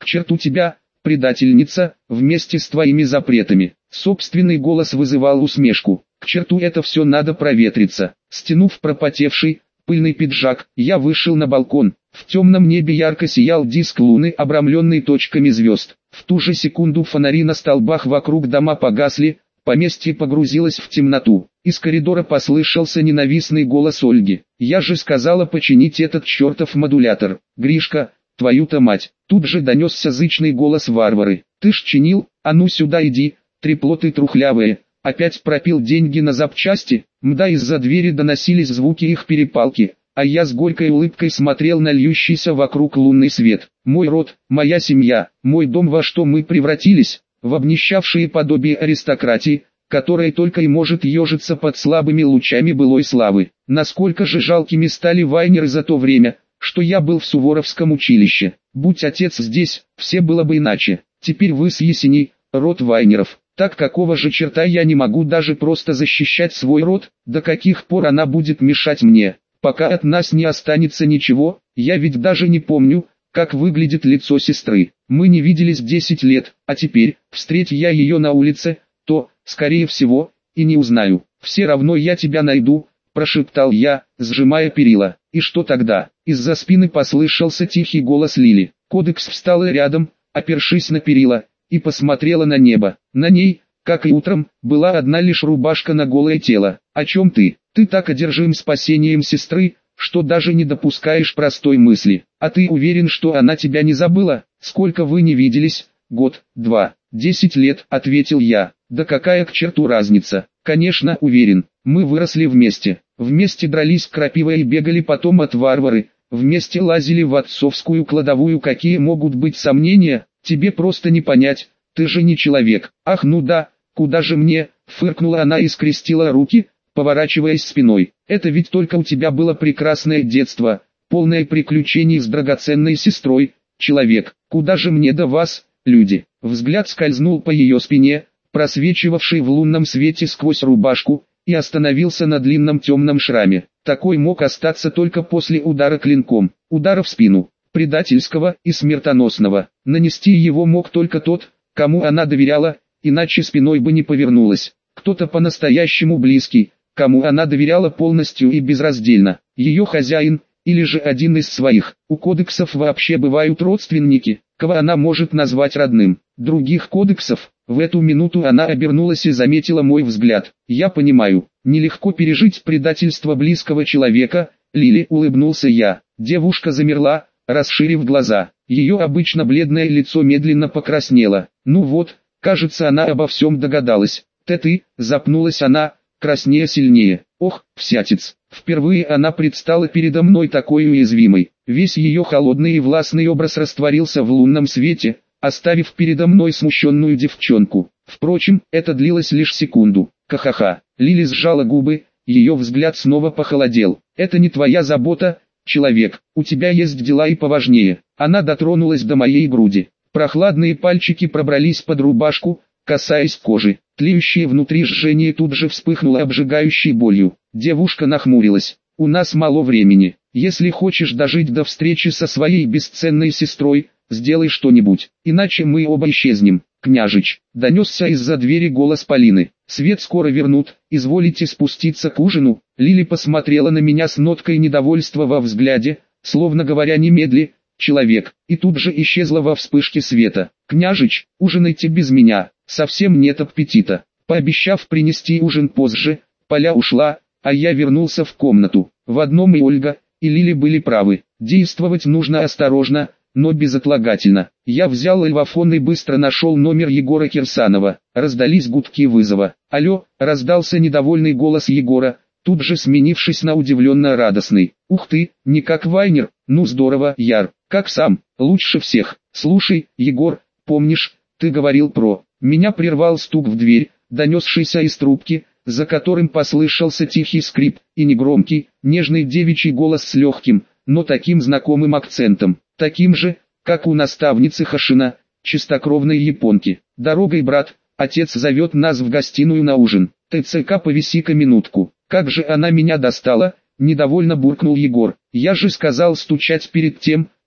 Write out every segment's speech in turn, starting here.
К черту тебя, предательница, вместе с твоими запретами. Собственный голос вызывал усмешку. К черту это все, надо проветриться. Стянув пропотевший, пыльный пиджак, я вышел на балкон. В темном небе ярко сиял диск луны, обрамленный точками звезд. В ту же секунду фонари на столбах вокруг дома погасли, поместье погрузилось в темноту. Из коридора послышался ненавистный голос Ольги. «Я же сказала починить этот чертов модулятор. Гришка, твою-то мать!» Тут же донесся зычный голос Варвары. «Ты ж чинил, а ну сюда иди, трепло ты трухлявое. Опять пропил деньги на запчасти?» Мда, из-за двери доносились звуки их перепалки, а я с горькой улыбкой смотрел на льющийся вокруг лунный свет. Мой род, моя семья, мой дом, во что мы превратились, в обнищавшие подобие аристократии, которая только и может ежиться под слабыми лучами былой славы. Насколько же жалкими стали Вайнеры за то время, что я был в Суворовском училище. Будь отец здесь, все было бы иначе. Теперь вы с Есеней, род Вайнеров. Так какого же черта я не могу даже просто защищать свой род? До каких пор она будет мешать мне? Пока от нас не останется ничего, я ведь даже не помню, как выглядит лицо сестры. Мы не виделись 10 лет, а теперь, встреть я ее на улице, то, скорее всего, и не узнаю. «Все равно я тебя найду», – прошептал я, сжимая перила. «И что тогда?» Из-за спины послышался тихий голос Лили. Кодекс встала рядом, опершись на перила, и посмотрела на небо. На ней, как и утром, была одна лишь рубашка на голое тело. «О чем ты? Ты так одержим спасением сестры, что даже не допускаешь простой мысли. А ты уверен, что она тебя не забыла? Сколько вы не виделись? Год, 2, 10 лет», — ответил я. «Да какая к черту разница? Конечно, уверен. Мы выросли вместе. Вместе дрались крапивой и бегали потом от Варвары. Вместе лазили в отцовскую кладовую. Какие могут быть сомнения? Тебе просто не понять. Ты же не человек». «Ах, ну да, куда же мне?» — фыркнула она и скрестила руки, поворачиваясь спиной. «Это ведь только у тебя было прекрасное детство, полное приключений с драгоценной сестрой. Человек, куда же мне до вас, люди?» Взгляд скользнул по ее спине, просвечивавшей в лунном свете сквозь рубашку, и остановился на длинном темном шраме. Такой мог остаться только после удара клинком, удара в спину, предательского и смертоносного. Нанести его мог только тот, кому она доверяла, иначе спиной бы не повернулась. Кто-то по-настоящему близкий, кому она доверяла полностью и безраздельно. Ее хозяин, или же один из своих. У кодексов вообще бывают родственники, кого она может назвать родным. Других кодексов. В эту минуту она обернулась и заметила мой взгляд. «Я понимаю, нелегко пережить предательство близкого человека», — Лили, улыбнулся я. Девушка замерла, расширив глаза. Ее обычно бледное лицо медленно покраснело. «Ну вот, кажется, она обо всем догадалась». «Ты», — запнулась она, краснея сильнее. «Ох, всятец». Впервые она предстала передо мной такой уязвимой. Весь ее холодный и властный образ растворился в лунном свете, оставив передо мной смущенную девчонку. Впрочем, это длилось лишь секунду. Ха-ха-ха. Лили сжала губы, ее взгляд снова похолодел. «Это не твоя забота, человек, у тебя есть дела и поважнее». Она дотронулась до моей груди. Прохладные пальчики пробрались под рубашку, касаясь кожи. Тлеющее внутри жжение тут же вспыхнуло обжигающей болью. Девушка нахмурилась. «У нас мало времени. Если хочешь дожить до встречи со своей бесценной сестрой, сделай что-нибудь, иначе мы оба исчезнем». «Княжич», — донесся из-за двери голос Полины. «Свет скоро вернут, изволите спуститься к ужину?» Лили посмотрела на меня с ноткой недовольства во взгляде, словно говоря: «Немедли, человек», и тут же исчезла во вспышке света. «Княжич, ужинайте без меня, совсем нет аппетита». Пообещав принести ужин позже, Поля ушла, а я вернулся в комнату. В одном и Ольга, и Лили были правы. Действовать нужно осторожно, но безотлагательно. Я взял эльвафон и быстро нашел номер Егора Кирсанова. Раздались гудки вызова. «Алло», — раздался недовольный голос Егора, тут же сменившись на удивленно радостный. «Ух ты, не как Вайнер, ну здорово, Яр, как сам, лучше всех. Слушай, Егор, помнишь, ты говорил про...» Меня прервал стук в дверь, донесшийся из трубки, за которым послышался тихий скрип, и негромкий, нежный девичий голос с легким, но таким знакомым акцентом, таким же, как у наставницы Хашина, чистокровной японки. «Дорогой, брат, отец зовет нас в гостиную на ужин. ТЦК, повиси-ка минутку». «Как же она меня достала», — недовольно буркнул Егор. «Я же сказал стучать перед тем,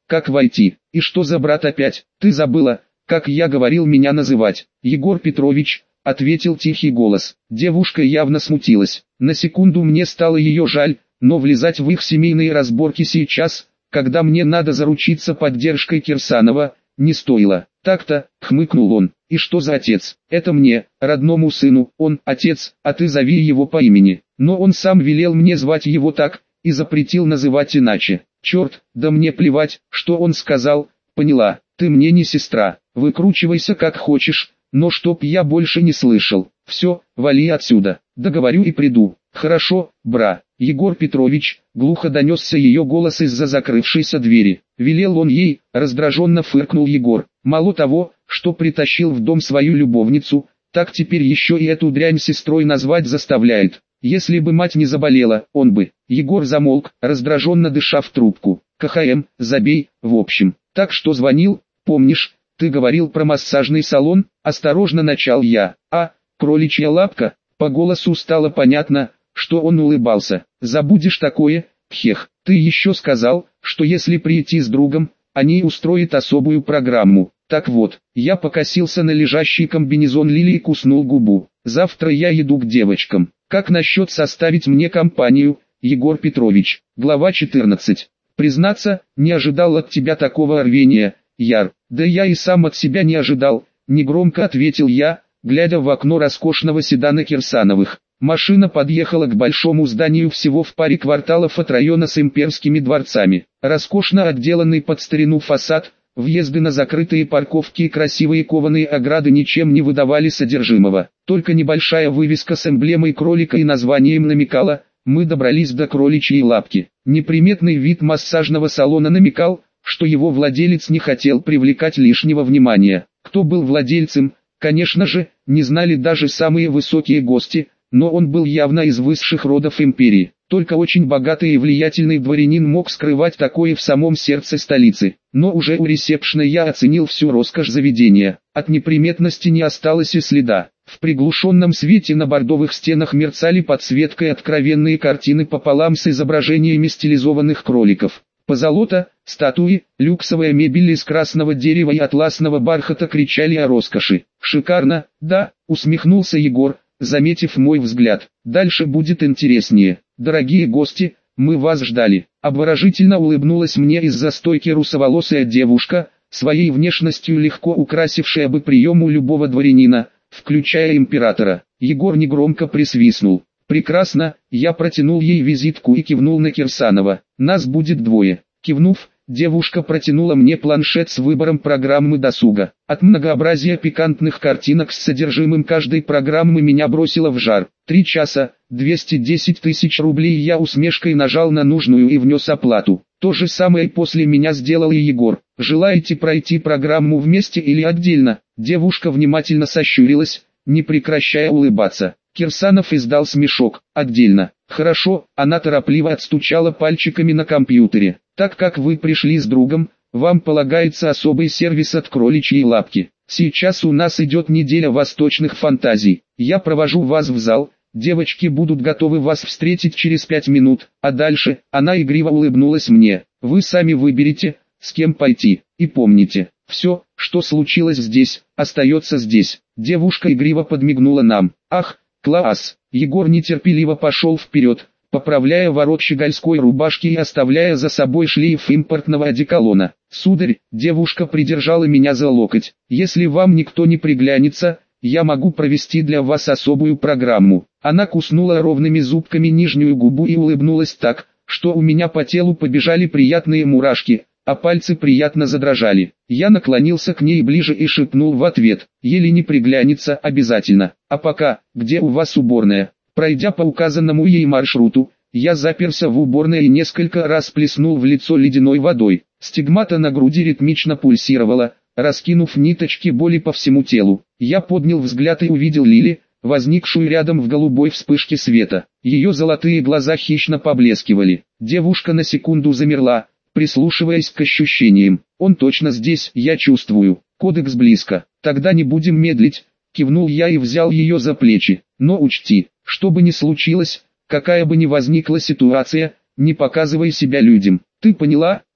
как войти. И что за брат опять? Ты забыла, как я говорил меня называть? Егор Петрович, ответил тихий голос. Девушка явно смутилась. На секунду мне стало ее жаль, но влезать в их семейные разборки сейчас, когда мне надо заручиться поддержкой Кирсанова, не стоило. Так-то, хмыкнул он. И что за отец? Это мне, родному сыну, он отец, а ты зови его по имени. Но он сам велел мне звать его так, и запретил называть иначе. Черт, да мне плевать, что он сказал, поняла, ты мне не сестра, выкручивайся как хочешь, но чтоб я больше не слышал. Все, вали отсюда, договорю и приду. Хорошо, бра. Егор Петрович, глухо донесся ее голос из-за закрывшейся двери. Велел он ей, раздраженно фыркнул Егор. Мало того, что притащил в дом свою любовницу, так теперь еще и эту дрянь сестрой назвать заставляет. Если бы мать не заболела, он бы. Егор замолк, раздраженно дыша в трубку. КХМ, забей, в общем. Так что звонил, помнишь, ты говорил про массажный салон? Осторожно начал я. Кроличья лапка, по голосу стало понятно, что он улыбался. Забудешь такое, хех. Ты еще сказал, что если прийти с другом, они устроят особую программу. Так вот, я покосился на лежащий комбинезон Лили и куснул губу. Завтра я еду к девочкам. Как насчет составить мне компанию, Егор Петрович? Глава 14. Признаться, не ожидал от тебя такого рвения, Яр. Да я и сам от себя не ожидал, негромко ответил я, глядя в окно роскошного седана Кирсановых. Машина подъехала к большому зданию всего в паре кварталов от района с имперскими дворцами. Роскошно отделанный под старину фасад, въезды на закрытые парковки и красивые кованые ограды ничем не выдавали содержимого. Только небольшая вывеска с эмблемой кролика и названием намекала: мы добрались до кроличьей лапки. Неприметный вид массажного салона намекал, что его владелец не хотел привлекать лишнего внимания. Кто был владельцем, конечно же, не знали даже самые высокие гости, но он был явно из высших родов империи. Только очень богатый и влиятельный дворянин мог скрывать такое в самом сердце столицы. Но уже у ресепшена я оценил всю роскошь заведения. От неприметности не осталось и следа. В приглушенном свете на бордовых стенах мерцали подсветкой откровенные картины пополам с изображениями стилизованных кроликов. Позолота, статуи, люксовая мебель из красного дерева и атласного бархата кричали о роскоши. «Шикарно, да», — усмехнулся Егор, заметив мой взгляд. «Дальше будет интереснее. Дорогие гости, мы вас ждали». Обворожительно улыбнулась мне из-за стойки русоволосая девушка, своей внешностью легко украсившая бы прием у любого дворянина, включая императора. Егор негромко присвистнул. «Прекрасно», я протянул ей визитку и кивнул на Кирсанова. «Нас будет двое». Кивнув, девушка протянула мне планшет с выбором программы досуга. От многообразия пикантных картинок с содержимым каждой программы меня бросило в жар. 3 часа, 210 тысяч рублей. Я усмешкой нажал на нужную и внес оплату. То же самое после меня сделал и Егор. «Желаете пройти программу вместе или отдельно?» Девушка внимательно сощурилась, не прекращая улыбаться. Кирсанов издал смешок. «Отдельно». «Хорошо», она торопливо отстучала пальчиками на компьютере. «Так как вы пришли с другом, вам полагается особый сервис от кроличьей лапки. Сейчас у нас идет неделя восточных фантазий. Я провожу вас в зал, девочки будут готовы вас встретить через 5 минут, а дальше...» Она игриво улыбнулась мне. «Вы сами выберете, с кем пойти. И помните, все, что случилось здесь, остается здесь». Девушка игриво подмигнула нам. «Ах, класс!» Егор нетерпеливо пошел вперед, поправляя ворот щегольской рубашки и оставляя за собой шлейф импортного одеколона. «Сударь», девушка придержала меня за локоть, «если вам никто не приглянется, я могу провести для вас особую программу». Она куснула ровными зубками нижнюю губу и улыбнулась так, что у меня по телу побежали приятные мурашки, а пальцы приятно задрожали. Я наклонился к ней ближе и шепнул в ответ: «Еле не приглянется, обязательно. А пока, где у вас уборная?» Пройдя по указанному ей маршруту, я заперся в уборной и несколько раз плеснул в лицо ледяной водой. Стигмата на груди ритмично пульсировала, раскинув ниточки боли по всему телу. Я поднял взгляд и увидел Лили, возникшую рядом в голубой вспышке света. Ее золотые глаза хищно поблескивали. Девушка на секунду замерла, прислушиваясь к ощущениям. «Он точно здесь, я чувствую. Кодекс близко. Тогда не будем медлить», — кивнул я и взял ее за плечи. «Но учти, что бы ни случилось, какая бы ни возникла ситуация, не показывай себя людям. Ты поняла?»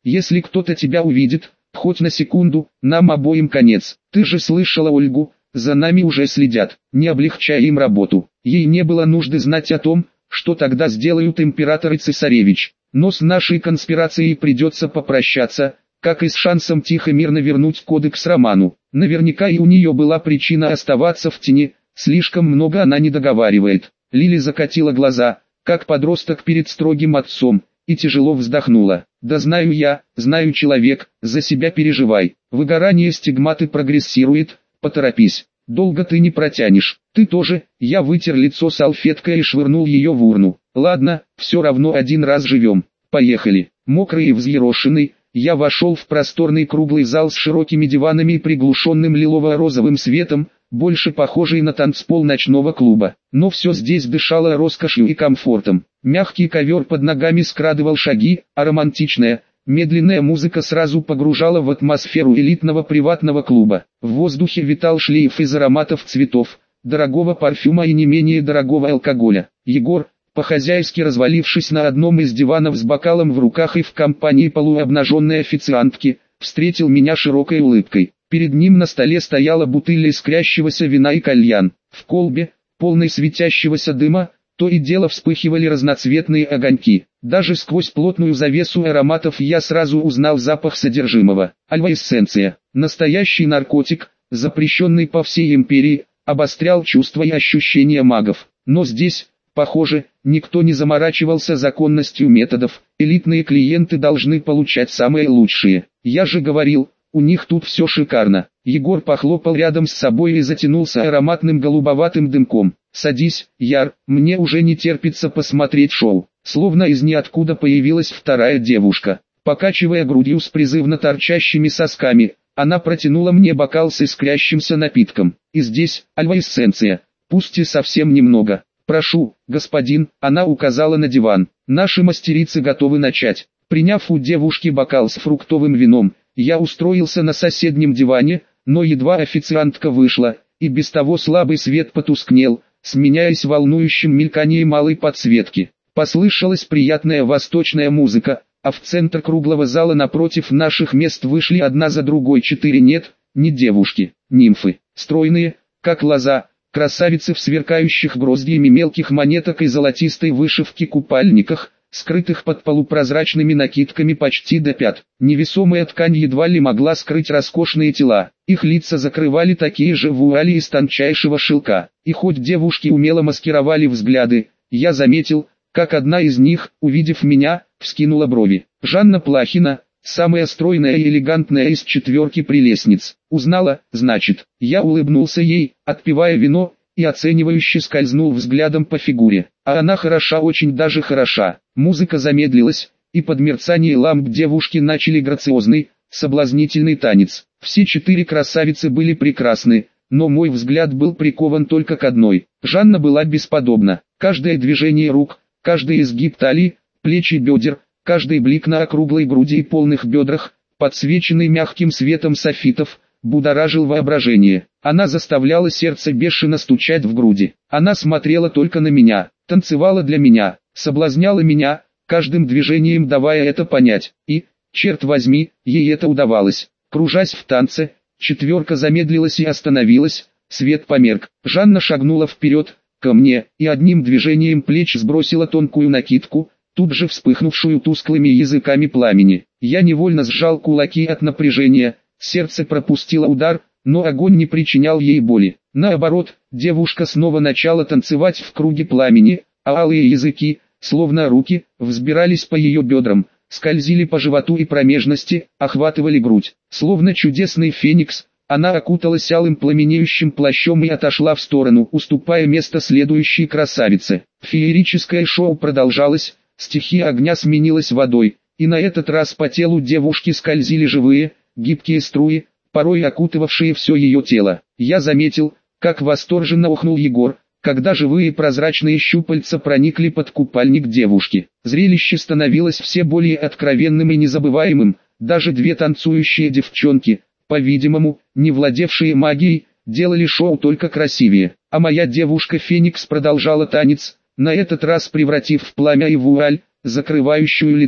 Если кто-то тебя увидит, хоть на секунду, нам обоим конец. Ты же слышала Ольгу, за нами уже следят. Не облегчай им работу. Ей не было нужды знать о том, что тогда сделают император и цесаревич. Но с нашей конспирацией придется попрощаться, как и с шансом тихо-мирно вернуть кодекс Роману. Наверняка и у нее была причина оставаться в тени, слишком много она не договаривает. Лили закатила глаза, как подросток перед строгим отцом, и тяжело вздохнула. Да знаю я, знаю человек, за себя переживай. Выгорание стигматы прогрессирует, поторопись. Долго ты не протянешь. Ты тоже. Я вытер лицо салфеткой и швырнул ее в урну. Ладно, все равно один раз живем. Поехали. Мокрый и взъерошенный, я вошел в просторный круглый зал с широкими диванами и приглушенным лилово-розовым светом, больше похожий на танцпол ночного клуба. Но все здесь дышало роскошью и комфортом. Мягкий ковер под ногами скрадывал шаги, а романтичная, медленная музыка сразу погружала в атмосферу элитного приватного клуба. В воздухе витал шлейф из ароматов цветов, дорогого парфюма и не менее дорогого алкоголя. Егор, по-хозяйски развалившись на одном из диванов с бокалом в руках и в компании полуобнаженной официантки, встретил меня широкой улыбкой. Перед ним на столе стояла бутыль искрящегося вина и кальян. В колбе, полной светящегося дыма, то и дело вспыхивали разноцветные огоньки. Даже сквозь плотную завесу ароматов я сразу узнал запах содержимого. Альва-эссенция. Настоящий наркотик, запрещенный по всей империи, обострял чувства и ощущения магов. Но здесь, похоже, никто не заморачивался законностью методов. Элитные клиенты должны получать самые лучшие. Я же говорил, у них тут все шикарно. Егор похлопал рядом с собой и затянулся ароматным голубоватым дымком. «Садись, Яр, мне уже не терпится посмотреть шоу». Словно из ниоткуда появилась вторая девушка. Покачивая грудью с призывно торчащими сосками, она протянула мне бокал с искрящимся напитком. И здесь, альва-эссенция, пусть и совсем немного. «Прошу, господин», она указала на диван. «Наши мастерицы готовы начать». Приняв у девушки бокал с фруктовым вином, я устроился на соседнем диване, но едва официантка вышла, и без того слабый свет потускнел, сменяясь волнующим мельканием малой подсветки. Послышалась приятная восточная музыка, а в центр круглого зала напротив наших мест вышли одна за другой 4 не девушки, нимфы, стройные, как лоза, красавицы в сверкающих гроздьями мелких монеток и золотистой вышивки купальниках, скрытых под полупрозрачными накидками почти до пят. Невесомая ткань едва ли могла скрыть роскошные тела. Их лица закрывали такие же вуали из тончайшего шелка. И хоть девушки умело маскировали взгляды, я заметил, как одна из них, увидев меня, вскинула брови. Жанна Плахина, самая стройная и элегантная из 4 прелестниц. Узнала, значит. Я улыбнулся ей, отпивая вино, и оценивающе скользнул взглядом по фигуре. А она хороша, очень даже хороша. Музыка замедлилась, и под мерцание ламп девушки начали грациозный, соблазнительный танец. Все 4 красавицы были прекрасны, но мой взгляд был прикован только к одной. Жанна была бесподобна. Каждое движение рук, каждый изгиб талии, плеч и бедер, каждый блик на округлой груди и полных бедрах, подсвеченный мягким светом софитов, будоражил воображение. Она заставляла сердце бешено стучать в груди. Она смотрела только на меня, танцевала для меня, соблазняла меня, каждым движением давая это понять. И, черт возьми, ей это удавалось. Кружась в танце, 4 замедлилась и остановилась, свет померк. Жанна шагнула вперед, ко мне, и одним движением плеч сбросила тонкую накидку, тут же вспыхнувшую тусклыми языками пламени. Я невольно сжал кулаки от напряжения, сердце пропустило удар, но огонь не причинял ей боли. Наоборот, девушка снова начала танцевать в круге пламени, а алые языки, словно руки, взбирались по ее бедрам, скользили по животу и промежности, охватывали грудь. Словно чудесный феникс, она окуталась алым пламенеющим плащом и отошла в сторону, уступая место следующей красавице. Феерическое шоу продолжалось, стихия огня сменилась водой, и на этот раз по телу девушки скользили живые, гибкие струи, порой окутывавшие все ее тело. Я заметил, как восторженно охнул Егор, когда живые прозрачные щупальца проникли под купальник девушки. Зрелище становилось все более откровенным и незабываемым, даже 2 танцующие девчонки, по-видимому, не владевшие магией, делали шоу только красивее. А моя девушка Феникс продолжала танец, на этот раз превратив в пламя и вуаль, закрывающую лицо.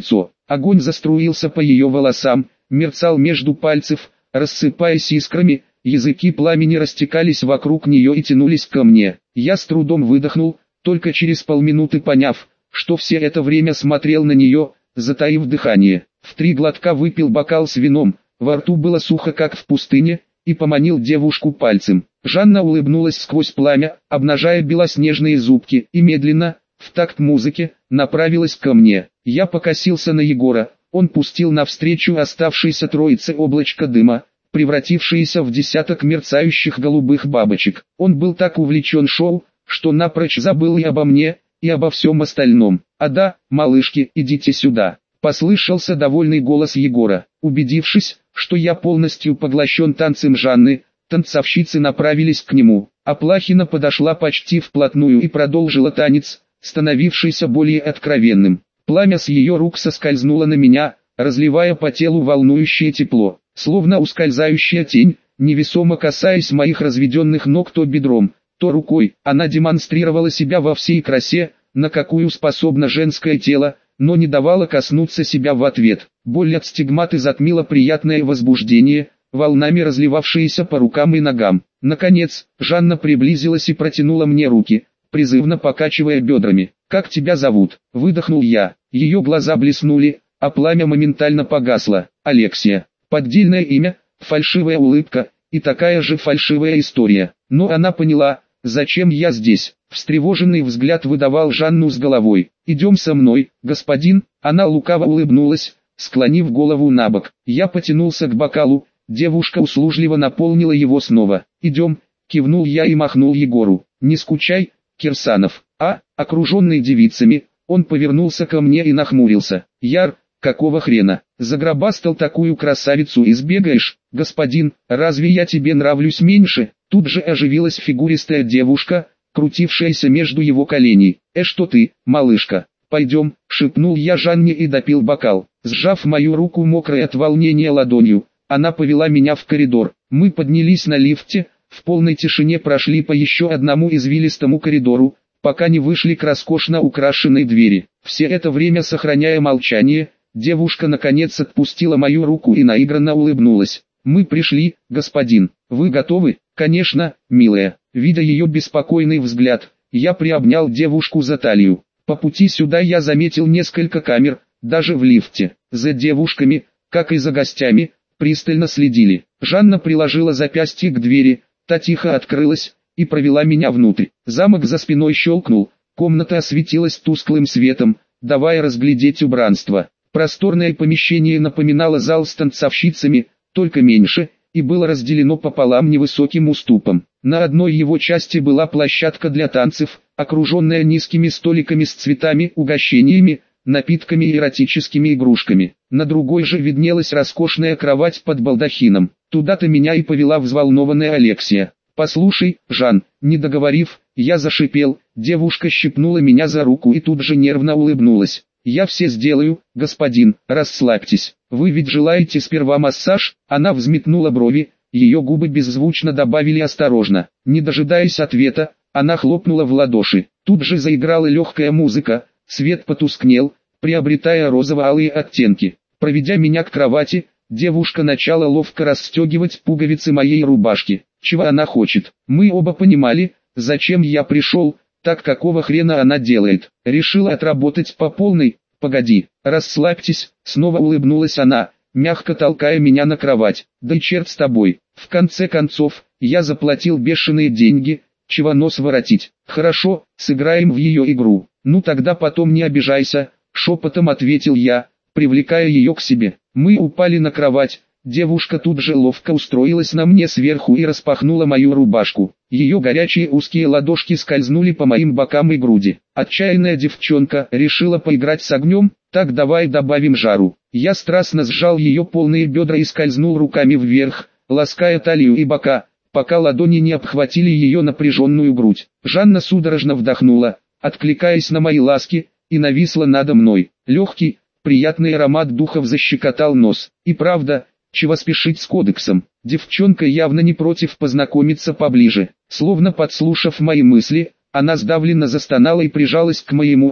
Огонь заструился по ее волосам, мерцал между пальцев, рассыпаясь искрами, языки пламени растекались вокруг нее и тянулись ко мне. Я с трудом выдохнул, только через полминуты поняв, что все это время смотрел на нее, затаив дыхание. В 3 глотка выпил бокал с вином, во рту было сухо как в пустыне, и поманил девушку пальцем. Жанна улыбнулась сквозь пламя, обнажая белоснежные зубки, и медленно, в такт музыке, направилась ко мне. Я покосился на Егора, он пустил навстречу оставшейся троице облачко дыма, превратившееся в десяток мерцающих голубых бабочек. Он был так увлечен шоу, что напрочь забыл и обо мне, и обо всем остальном. «А да, малышки, идите сюда», — послышался довольный голос Егора. Убедившись, что я полностью поглощен танцем Жанны, танцовщицы направились к нему. Аплахина подошла почти вплотную и продолжила танец, становившийся более откровенным. Пламя с ее рук соскользнуло на меня, разливая по телу волнующее тепло, словно ускользающая тень, невесомо касаясь моих разведенных ног то бедром, то рукой. Она демонстрировала себя во всей красе, на какую способно женское тело, но не давала коснуться себя в ответ. Боль от стигматы затмила приятное возбуждение, волнами разливавшиеся по рукам и ногам. Наконец, Жанна приблизилась и протянула мне руки, призывно покачивая бедрами. «Как тебя зовут?» – выдохнул я. Ее глаза блеснули, а пламя моментально погасло. «Алексия». Поддельное имя, фальшивая улыбка, и такая же фальшивая история. Но она поняла, зачем я здесь. Встревоженный взгляд выдавал Жанну с головой. «Идем со мной, господин». Она лукаво улыбнулась, склонив голову набок. Я потянулся к бокалу, девушка услужливо наполнила его снова. «Идем», кивнул я и махнул Егору. «Не скучай, Кирсанов». Окруженный девицами, он повернулся ко мне и нахмурился. «Яр, какого хрена? Загробастал такую красавицу и сбегаешь, господин, разве я тебе нравлюсь меньше?» Тут же оживилась фигуристая девушка, крутившаяся между его коленей. «Что ты, малышка? Пойдем», — шепнул я Жанне и допил бокал. Сжав мою руку мокрой от волнения ладонью, она повела меня в коридор. Мы поднялись на лифте, в полной тишине прошли по еще одному извилистому коридору, пока не вышли к роскошно украшенной двери. Все это время сохраняя молчание, девушка наконец отпустила мою руку и наигранно улыбнулась. «Мы пришли, господин. Вы готовы?» «Конечно, милая». Видя ее беспокойный взгляд, я приобнял девушку за талию. По пути сюда я заметил несколько камер, даже в лифте. За девушками, как и за гостями, пристально следили. Жанна приложила запястье к двери, та тихо открылась и провела меня внутрь. Замок за спиной щелкнул, комната осветилась тусклым светом, давая разглядеть убранство. Просторное помещение напоминало зал с танцовщицами, только меньше, и было разделено пополам невысоким уступом. На одной его части была площадка для танцев, окруженная низкими столиками с цветами, угощениями, напитками и эротическими игрушками. На другой же виднелась роскошная кровать под балдахином. Туда-то меня и повела взволнованная Алексия. «Послушай, Жан», не договорив, я зашипел, девушка щипнула меня за руку и тут же нервно улыбнулась. «Я все сделаю, господин, расслабьтесь. Вы ведь желаете сперва массаж?» Она взметнула брови, ее губы беззвучно добавили осторожно. Не дожидаясь ответа, она хлопнула в ладоши. Тут же заиграла легкая музыка, свет потускнел, приобретая розово-алые оттенки. Проведя меня к кровати, девушка начала ловко расстегивать пуговицы моей рубашки. Чего она хочет? Мы оба понимали, зачем я пришел, так какого хрена она делает. Решила отработать по полной. «Погоди, расслабьтесь», снова улыбнулась она, мягко толкая меня на кровать. «Да и черт с тобой, в конце концов, я заплатил бешеные деньги, чего нос воротить. Хорошо, сыграем в ее игру. Ну тогда потом не обижайся», шепотом ответил я, привлекая ее к себе. Мы упали на кровать. Девушка тут же ловко устроилась на мне сверху и распахнула мою рубашку. Ее горячие узкие ладошки скользнули по моим бокам и груди. Отчаянная девчонка решила поиграть с огнем, так давай добавим жару. Я страстно сжал ее полные бедра и скользнул руками вверх, лаская талию и бока, пока ладони не обхватили ее напряженную грудь. Жанна судорожно вдохнула, откликаясь на мои ласки, и нависла надо мной. Легкий, приятный аромат духов защекотал нос. И правда, чего спешить с кодексом? Девчонка явно не против познакомиться поближе. Словно подслушав мои мысли, она сдавленно застонала и прижалась к моему уху.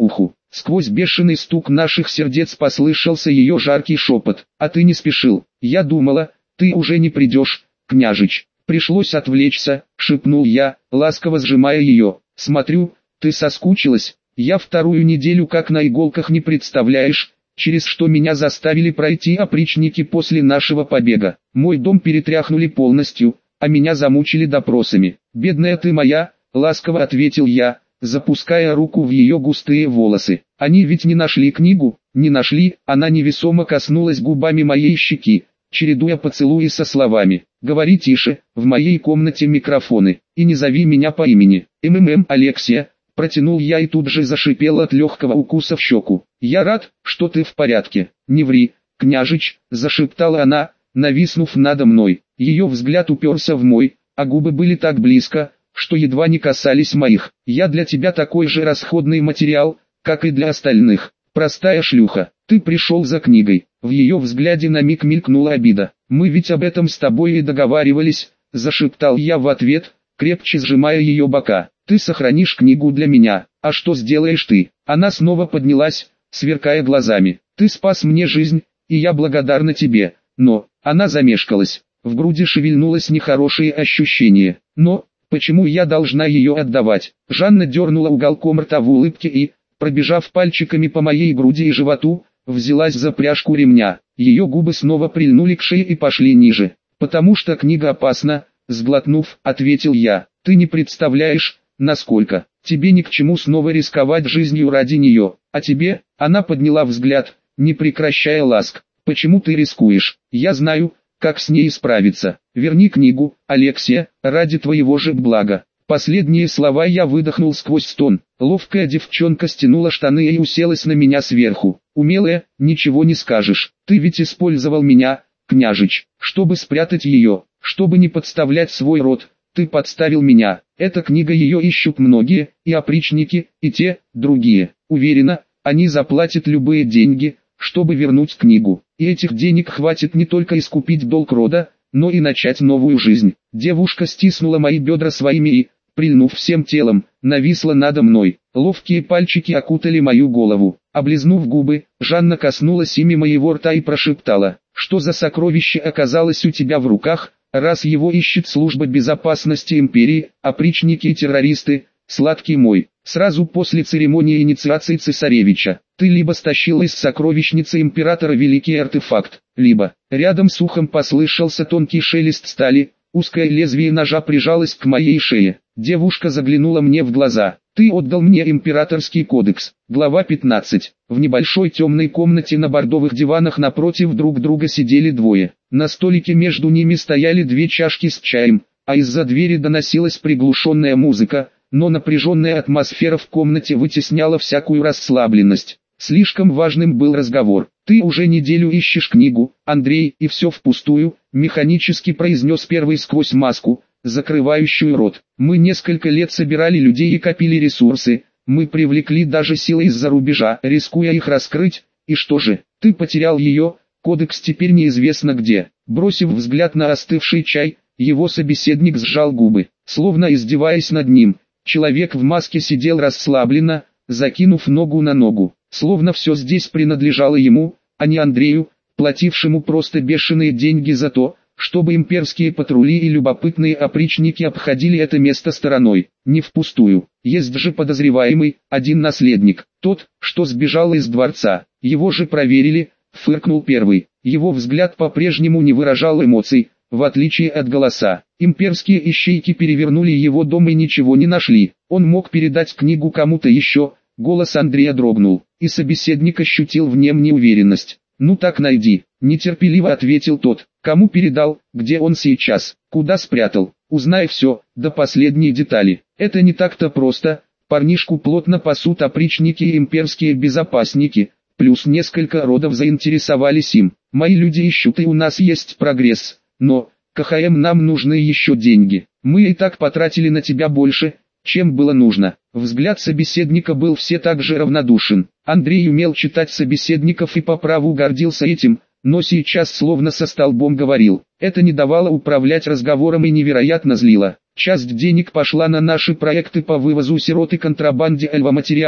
Сквозь бешеный стук наших сердец послышался ее жаркий шепот. «А ты не спешил. Я думала, ты уже не придешь, княжич». «Пришлось отвлечься», — шепнул я, ласково сжимая ее. «Смотрю, ты соскучилась. Я вторую неделю как на иголках, не представляешь, через что меня заставили пройти опричники после нашего побега. Мой дом перетряхнули полностью, а меня замучили допросами. Бедная ты моя», — ласково ответил я, запуская руку в ее густые волосы. «Они ведь не нашли книгу?» «Не нашли». Она невесомо коснулась губами моей щеки, чередуя поцелуи со словами: «Говори тише, в моей комнате микрофоны, и не зови меня по имени». Алексия», — протянул я и тут же зашипел от легкого укуса в щеку. «Я рад, что ты в порядке». «Не ври, княжич», — зашептала она, нависнув надо мной. Ее взгляд уперся в мой, а губы были так близко, что едва не касались моих. «Я для тебя такой же расходный материал, как и для остальных. Простая шлюха. Ты пришел за книгой». В ее взгляде на миг мелькнула обида. «Мы ведь об этом с тобой и договаривались», — зашептал я в ответ, крепче сжимая ее бока. «Ты сохранишь книгу для меня, а что сделаешь ты?» Она снова поднялась, сверкая глазами. «Ты спас мне жизнь, и я благодарна тебе, но...» Она замешкалась. В груди шевельнулось нехорошее ощущение. «Но, почему я должна ее отдавать?» Жанна дернула уголком рта в улыбке и, пробежав пальчиками по моей груди и животу, взялась за пряжку ремня. Ее губы снова прильнули к шее и пошли ниже. «Потому что книга опасна», — сглотнув, ответил я. «Ты не представляешь, насколько. Тебе ни к чему снова рисковать жизнью ради нее. А тебе?» Она подняла взгляд, не прекращая ласк. «Почему ты рискуешь? Я знаю, как с ней справиться. Верни книгу, Алексия, ради твоего же блага». Последние слова я выдохнул сквозь стон. Ловкая девчонка стянула штаны и уселась на меня сверху. «Умелая, ничего не скажешь. Ты ведь использовал меня, княжич, чтобы спрятать ее, чтобы не подставлять свой род. Ты подставил меня. Эта книга, ее ищут многие, и опричники, и те, другие. Уверена, они заплатят любые деньги, чтобы вернуть книгу. И этих денег хватит не только искупить долг рода, но и начать новую жизнь». Девушка стиснула мои бедра своими и, прильнув всем телом, нависла надо мной. Ловкие пальчики окутали мою голову. Облизнув губы, Жанна коснулась ими моего рта и прошептала: «Что за сокровище оказалось у тебя в руках, раз его ищет служба безопасности империи, опричники и террористы, сладкий мой?» Сразу после церемонии инициации цесаревича, ты либо стащил из сокровищницы императора великий артефакт, либо... Рядом с ухом послышался тонкий шелест стали, узкое лезвие ножа прижалось к моей шее. Девушка заглянула мне в глаза. «Ты отдал мне императорский кодекс». Глава 15. В небольшой темной комнате на бордовых диванах напротив друг друга сидели двое. На столике между ними стояли две чашки с чаем, а из-за двери доносилась приглушенная музыка, но напряженная атмосфера в комнате вытесняла всякую расслабленность. Слишком важным был разговор. «Ты уже неделю ищешь книгу, Андрей, и все впустую», — механически произнес первый сквозь маску, закрывающую рот. «Мы несколько лет собирали людей и копили ресурсы, мы привлекли даже силы из-за рубежа, рискуя их раскрыть, и что же, ты потерял ее, кодекс теперь неизвестно где». Бросив взгляд на остывший чай, его собеседник сжал губы, словно издеваясь над ним. Человек в маске сидел расслабленно, закинув ногу на ногу, словно все здесь принадлежало ему, а не Андрею, платившему просто бешеные деньги за то, чтобы имперские патрули и любопытные опричники обходили это место стороной. Не впустую. Есть же подозреваемый, один наследник, тот, что сбежал из дворца. Его же проверили, фыркнул первый. Его взгляд по-прежнему не выражал эмоций, в отличие от голоса. Имперские ищейки перевернули его дом и ничего не нашли. Он мог передать книгу кому-то еще. Голос Андрея дрогнул, и собеседник ощутил в нем неуверенность. «Ну так найди», — нетерпеливо ответил тот. «Кому передал, где он сейчас, куда спрятал, узнай все, до последней детали». Это не так-то просто, парнишку плотно пасут опричники и имперские безопасники, плюс несколько родов заинтересовались им. «Мои люди ищут, и у нас есть прогресс, но, КХМ, нам нужны еще деньги. Мы и так потратили на тебя больше, чем было нужно». Взгляд собеседника был все так же равнодушен. Андрей умел читать собеседников и по праву гордился этим, но сейчас словно со столбом говорил. Это не давало управлять разговором и невероятно злило. «Часть денег пошла на наши проекты по вывозу сирот и контрабанде эльваматериалов»,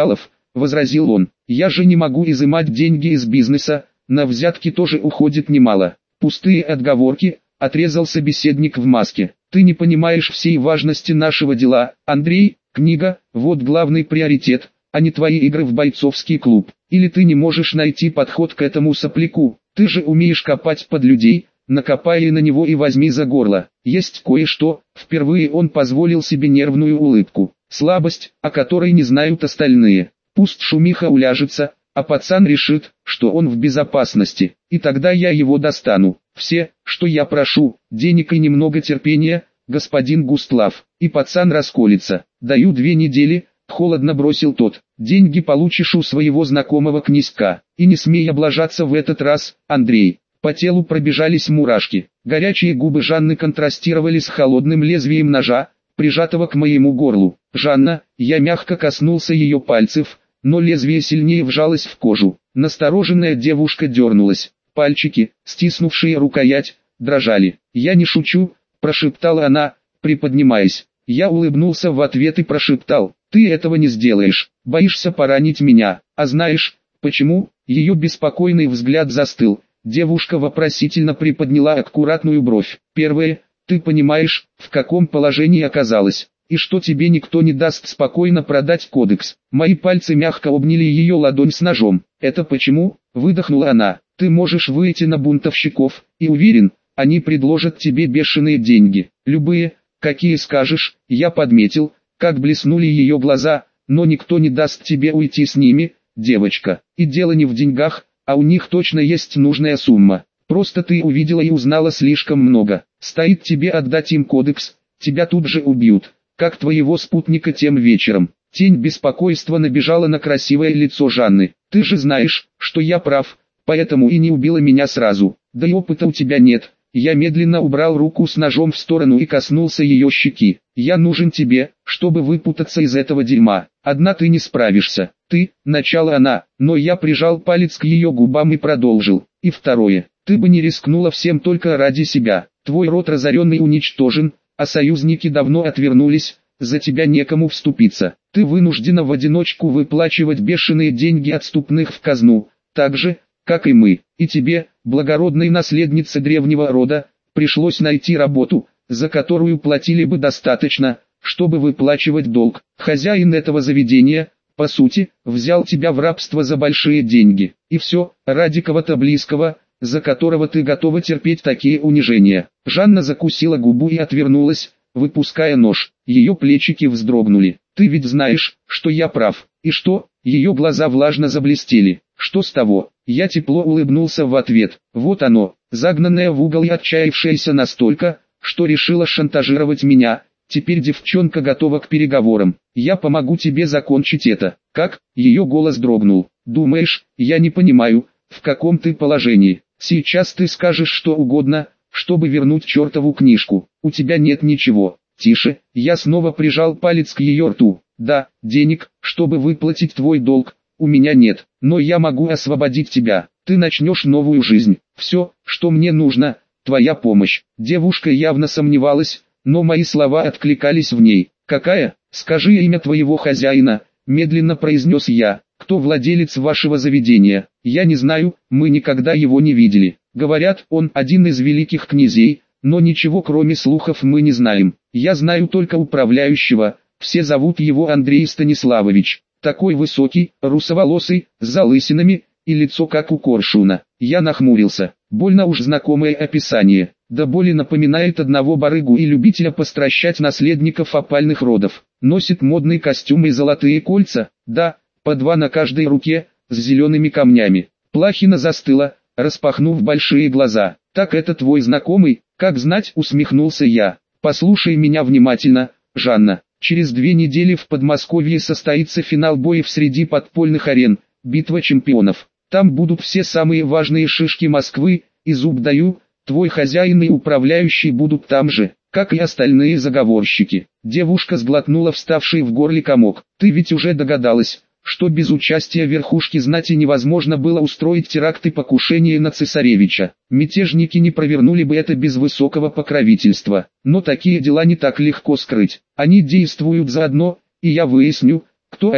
возразил он. Я же не могу изымать деньги из бизнеса, на взятки тоже уходит немало. Пустые отговорки, отрезал собеседник в маске. Ты не понимаешь всей важности нашего дела, Андрей, книга, вот главный приоритет, а не твои игры в бойцовский клуб. Или ты не можешь найти подход к этому сопляку, ты же умеешь копать под людей, накопай на него и возьми за горло. Есть кое-что, впервые он позволил себе нервную улыбку, слабость, о которой не знают остальные. Пусть шумиха уляжется, а пацан решит, что он в безопасности, и тогда я его достану. Все, что я прошу, денег и немного терпения, господин Густлав, и пацан расколется. Даю 2 недели, холодно бросил тот. Деньги получишь у своего знакомого князька, и не смей облажаться в этот раз, Андрей. По телу пробежались мурашки, горячие губы Жанны контрастировали с холодным лезвием ножа, прижатого к моему горлу. Жанна, я мягко коснулся ее пальцев, но лезвие сильнее вжалось в кожу. Настороженная девушка дернулась, пальчики, стиснувшие рукоять, дрожали. «Я не шучу», прошептала она, приподнимаясь. Я улыбнулся в ответ и прошептал: «Ты этого не сделаешь, боишься поранить меня, а знаешь, почему?» Ее беспокойный взгляд застыл, девушка вопросительно приподняла аккуратную бровь. «Первое, ты понимаешь, в каком положении оказалась, и что тебе никто не даст спокойно продать кодекс». Мои пальцы мягко обняли ее ладонь с ножом. «Это почему?» – выдохнула она. «Ты можешь выйти на бунтовщиков, и уверен, они предложат тебе бешеные деньги, любые, какие скажешь». Я подметил, как блеснули ее глаза, «но никто не даст тебе уйти с ними, девочка, и дело не в деньгах, а у них точно есть нужная сумма. Просто ты увидела и узнала слишком много. Стоит тебе отдать им кодекс, тебя тут же убьют, как твоего спутника тем вечером». Тень беспокойства набежала на красивое лицо Жанны. «Ты же знаешь, что я прав, поэтому и не убила меня сразу. Да и опыта у тебя нет». Я медленно убрал руку с ножом в сторону и коснулся ее щеки. «Я нужен тебе, чтобы выпутаться из этого дерьма. Одна ты не справишься». «Ты», — начала она, но я прижал палец к ее губам и продолжил. «И второе, ты бы не рискнула всем только ради себя. Твой род разорен и уничтожен, а союзники давно отвернулись, за тебя некому вступиться. Ты вынуждена в одиночку выплачивать бешеные деньги отступных в казну, так же, как и мы. И тебе, благородной наследнице древнего рода, пришлось найти работу, за которую платили бы достаточно, чтобы выплачивать долг. Хозяин этого заведения, по сути, взял тебя в рабство за большие деньги. И все, ради кого-то близкого, за которого ты готова терпеть такие унижения». Жанна закусила губу и отвернулась, выпуская нож. Ее плечики вздрогнули. «Ты ведь знаешь, что я прав». «И что?» Ее глаза влажно заблестели. «Что с того?» Я тепло улыбнулся в ответ. «Вот оно, загнанная в угол и отчаявшаяся настолько, что решила шантажировать меня. Теперь девчонка готова к переговорам. Я помогу тебе закончить это». «Как?» Ее голос дрогнул. «Думаешь, я не понимаю, в каком ты положении? Сейчас ты скажешь что угодно, чтобы вернуть чертову книжку. У тебя нет ничего». «Тише». Я снова прижал палец к ее рту. «Да, денег, чтобы выплатить твой долг, у меня нет, но я могу освободить тебя. Ты начнешь новую жизнь. Все, что мне нужно, твоя помощь». Девушка явно сомневалась, но мои слова откликались в ней. «Какая? Скажи имя твоего хозяина», — медленно произнес я. «Кто владелец вашего заведения?» «Я не знаю, мы никогда его не видели. Говорят, он один из великих князей, но ничего кроме слухов мы не знаем. Я знаю только управляющего, все зовут его Андрей Станиславович. Такой высокий, русоволосый, с залысинами, и лицо как у коршуна». Я нахмурился. Больно уж знакомое описание. Да боли напоминает одного барыгу и любителя постращать наследников опальных родов. Носит модный костюм и золотые кольца, да, по 2 на каждой руке, с зелеными камнями. Плахина застыла, распахнув большие глаза. «Так это твой знакомый?» «Как знать», усмехнулся я. «Послушай меня внимательно, Жанна. Через 2 недели в Подмосковье состоится финал боев среди подпольных арен, битва чемпионов. Там будут все самые важные шишки Москвы, и зуб даю, твой хозяин и управляющий будут там же, как и остальные заговорщики». Девушка сглотнула вставший в горле комок. «Ты ведь уже догадалась, что без участия верхушки знати невозможно было устроить теракт и покушение на цесаревича. Мятежники не провернули бы это без высокого покровительства. Но такие дела не так легко скрыть. Они действуют заодно, и я выясню, кто они.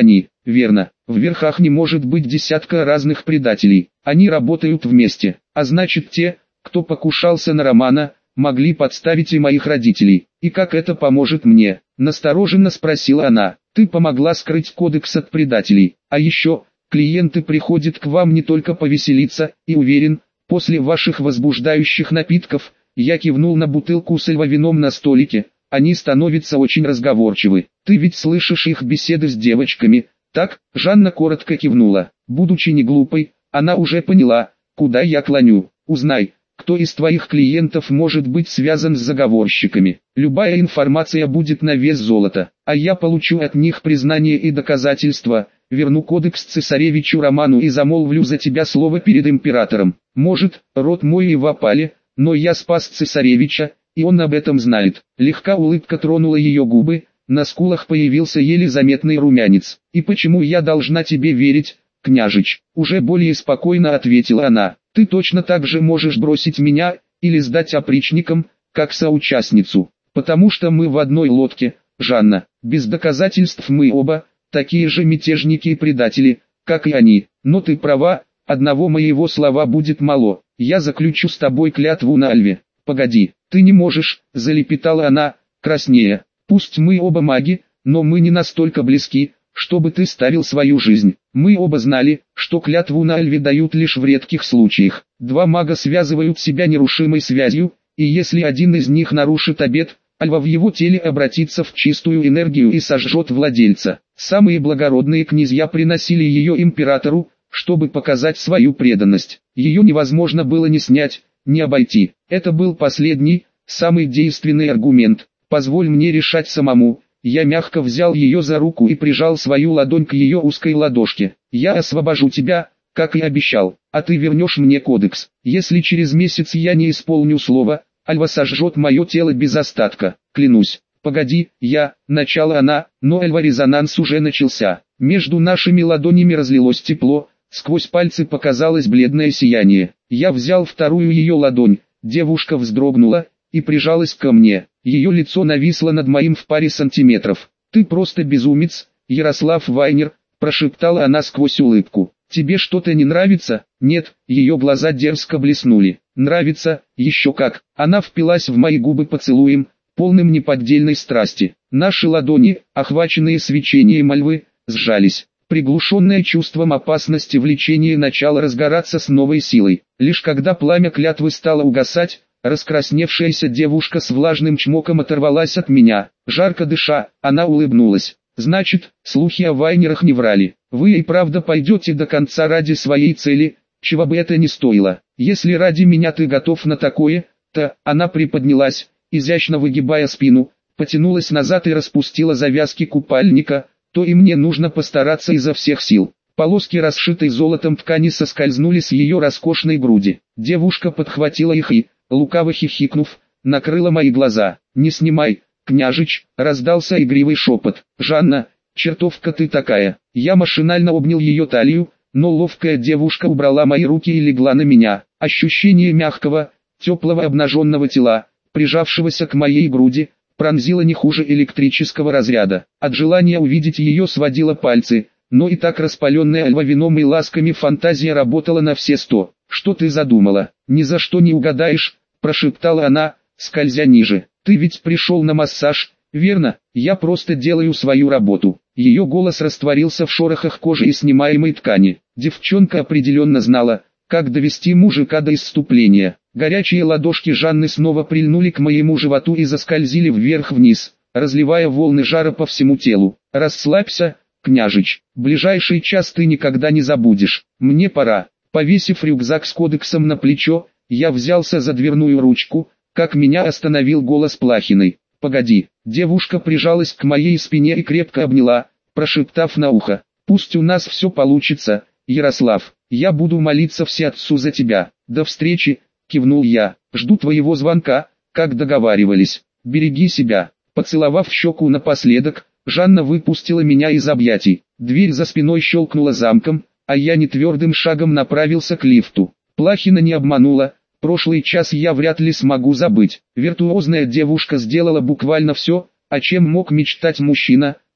верно. В верхах не может быть десятка разных предателей. Они работают вместе. А значит, те, кто покушался на Романа, могли подставить и моих родителей. И как это поможет мне? Настороженно спросила она. Ты помогла скрыть кодекс от предателей. А еще, клиенты приходят к вам не только повеселиться, и уверен, после ваших возбуждающих напитков, я кивнул на бутылку с эльвовином на столике, они становятся очень разговорчивы. Ты ведь слышишь их беседы с девочками, так? Жанна коротко кивнула. Будучи не глупой, она уже поняла, куда я клоню. Узнай, кто из твоих клиентов может быть связан с заговорщиками. Любая информация будет на вес золота, а я получу от них признание и доказательства. Верну кодекс цесаревичу Роману и замолвлю за тебя слово перед императором. Может, род мой и в опале, но я спас цесаревича, и он об этом знает. Легкая улыбка тронула ее губы, на скулах появился еле заметный румянец. И почему я должна тебе верить, княжич? Уже более спокойно ответила она. Ты точно так же можешь бросить меня, или сдать опричникам, как соучастницу. Потому что мы в одной лодке, Жанна. Без доказательств мы оба такие же мятежники и предатели, как и они. Но ты права, одного моего слова будет мало. Я заключу с тобой клятву на Альве. Погоди, ты не можешь, залепетала она, краснея. Пусть мы оба маги, но мы не настолько близки, чтобы ты ставил свою жизнь. Мы оба знали, что клятву на Альве дают лишь в редких случаях. Два мага связывают себя нерушимой связью, и если один из них нарушит обет, Альва в его теле обратится в чистую энергию и сожжет владельца. Самые благородные князья приносили ее императору, чтобы показать свою преданность. Ее невозможно было ни снять, ни обойти. Это был последний, самый действенный аргумент. Позволь мне решать самому. Я мягко взял ее за руку и прижал свою ладонь к ее узкой ладошке. Я освобожу тебя, как и обещал, а ты вернешь мне кодекс. Если через месяц я не исполню слово, Альва сожжет мое тело без остатка, клянусь. Погоди, начала она, но Альва-резонанс уже начался. Между нашими ладонями разлилось тепло, сквозь пальцы показалось бледное сияние. Я взял вторую ее ладонь, девушка вздрогнула и прижалась ко мне. Ее лицо нависло над моим в паре сантиметров. «Ты просто безумец, Ярослав Вайнер», – прошептала она сквозь улыбку. «Тебе что-то не нравится?» «Нет», ее глаза дерзко блеснули. «Нравится, еще как». Она впилась в мои губы поцелуем, полным неподдельной страсти. Наши ладони, охваченные свечением Альвы, сжались. Приглушенное чувством опасности влечение начало разгораться с новой силой. Лишь когда пламя клятвы стало угасать, раскрасневшаяся девушка с влажным чмоком оторвалась от меня. Жарко дыша, она улыбнулась. «Значит, слухи о Вайнерах не врали. Вы и правда пойдете до конца ради своей цели, чего бы это ни стоило. Если ради меня ты готов на такое, то...» Она приподнялась, изящно выгибая спину, потянулась назад и распустила завязки купальника. «То и мне нужно постараться изо всех сил». Полоски расшитой золотом ткани соскользнули с ее роскошной груди. Девушка подхватила их и, лукаво хихикнув, накрыла мои глаза. «Не снимай, княжич», — раздался игривый шепот. «Жанна, чертовка ты такая». Я машинально обнял ее талию, но ловкая девушка убрала мои руки и легла на меня. Ощущение мягкого, теплого обнаженного тела, прижавшегося к моей груди, пронзило не хуже электрического разряда. От желания увидеть ее сводило пальцы, но и так распаленная альва-вином и ласками фантазия работала на все 100. «Что ты задумала? Ни за что не угадаешь», – прошептала она, скользя ниже. «Ты ведь пришел на массаж, верно? Я просто делаю свою работу». Ее голос растворился в шорохах кожи и снимаемой ткани. Девчонка определенно знала, как довести мужика до исступления. Горячие ладошки Жанны снова прильнули к моему животу и заскользили вверх-вниз, разливая волны жара по всему телу. «Расслабься, княжич, ближайший час ты никогда не забудешь. Мне пора». Повесив рюкзак с кодексом на плечо, я взялся за дверную ручку, как меня остановил голос Плахиной. «Погоди». Девушка прижалась к моей спине и крепко обняла, прошептав на ухо. «Пусть у нас все получится, Ярослав. Я буду молиться всеотцу за тебя. До встречи», — кивнул я. «Жду твоего звонка, как договаривались. Береги себя». Поцеловав щеку напоследок, Жанна выпустила меня из объятий. Дверь за спиной щелкнула замком, а я нетвердым шагом направился к лифту. Плахина не обманула. Прошлый час я вряд ли смогу забыть. Виртуозная девушка сделала буквально все, о чем мог мечтать мужчина,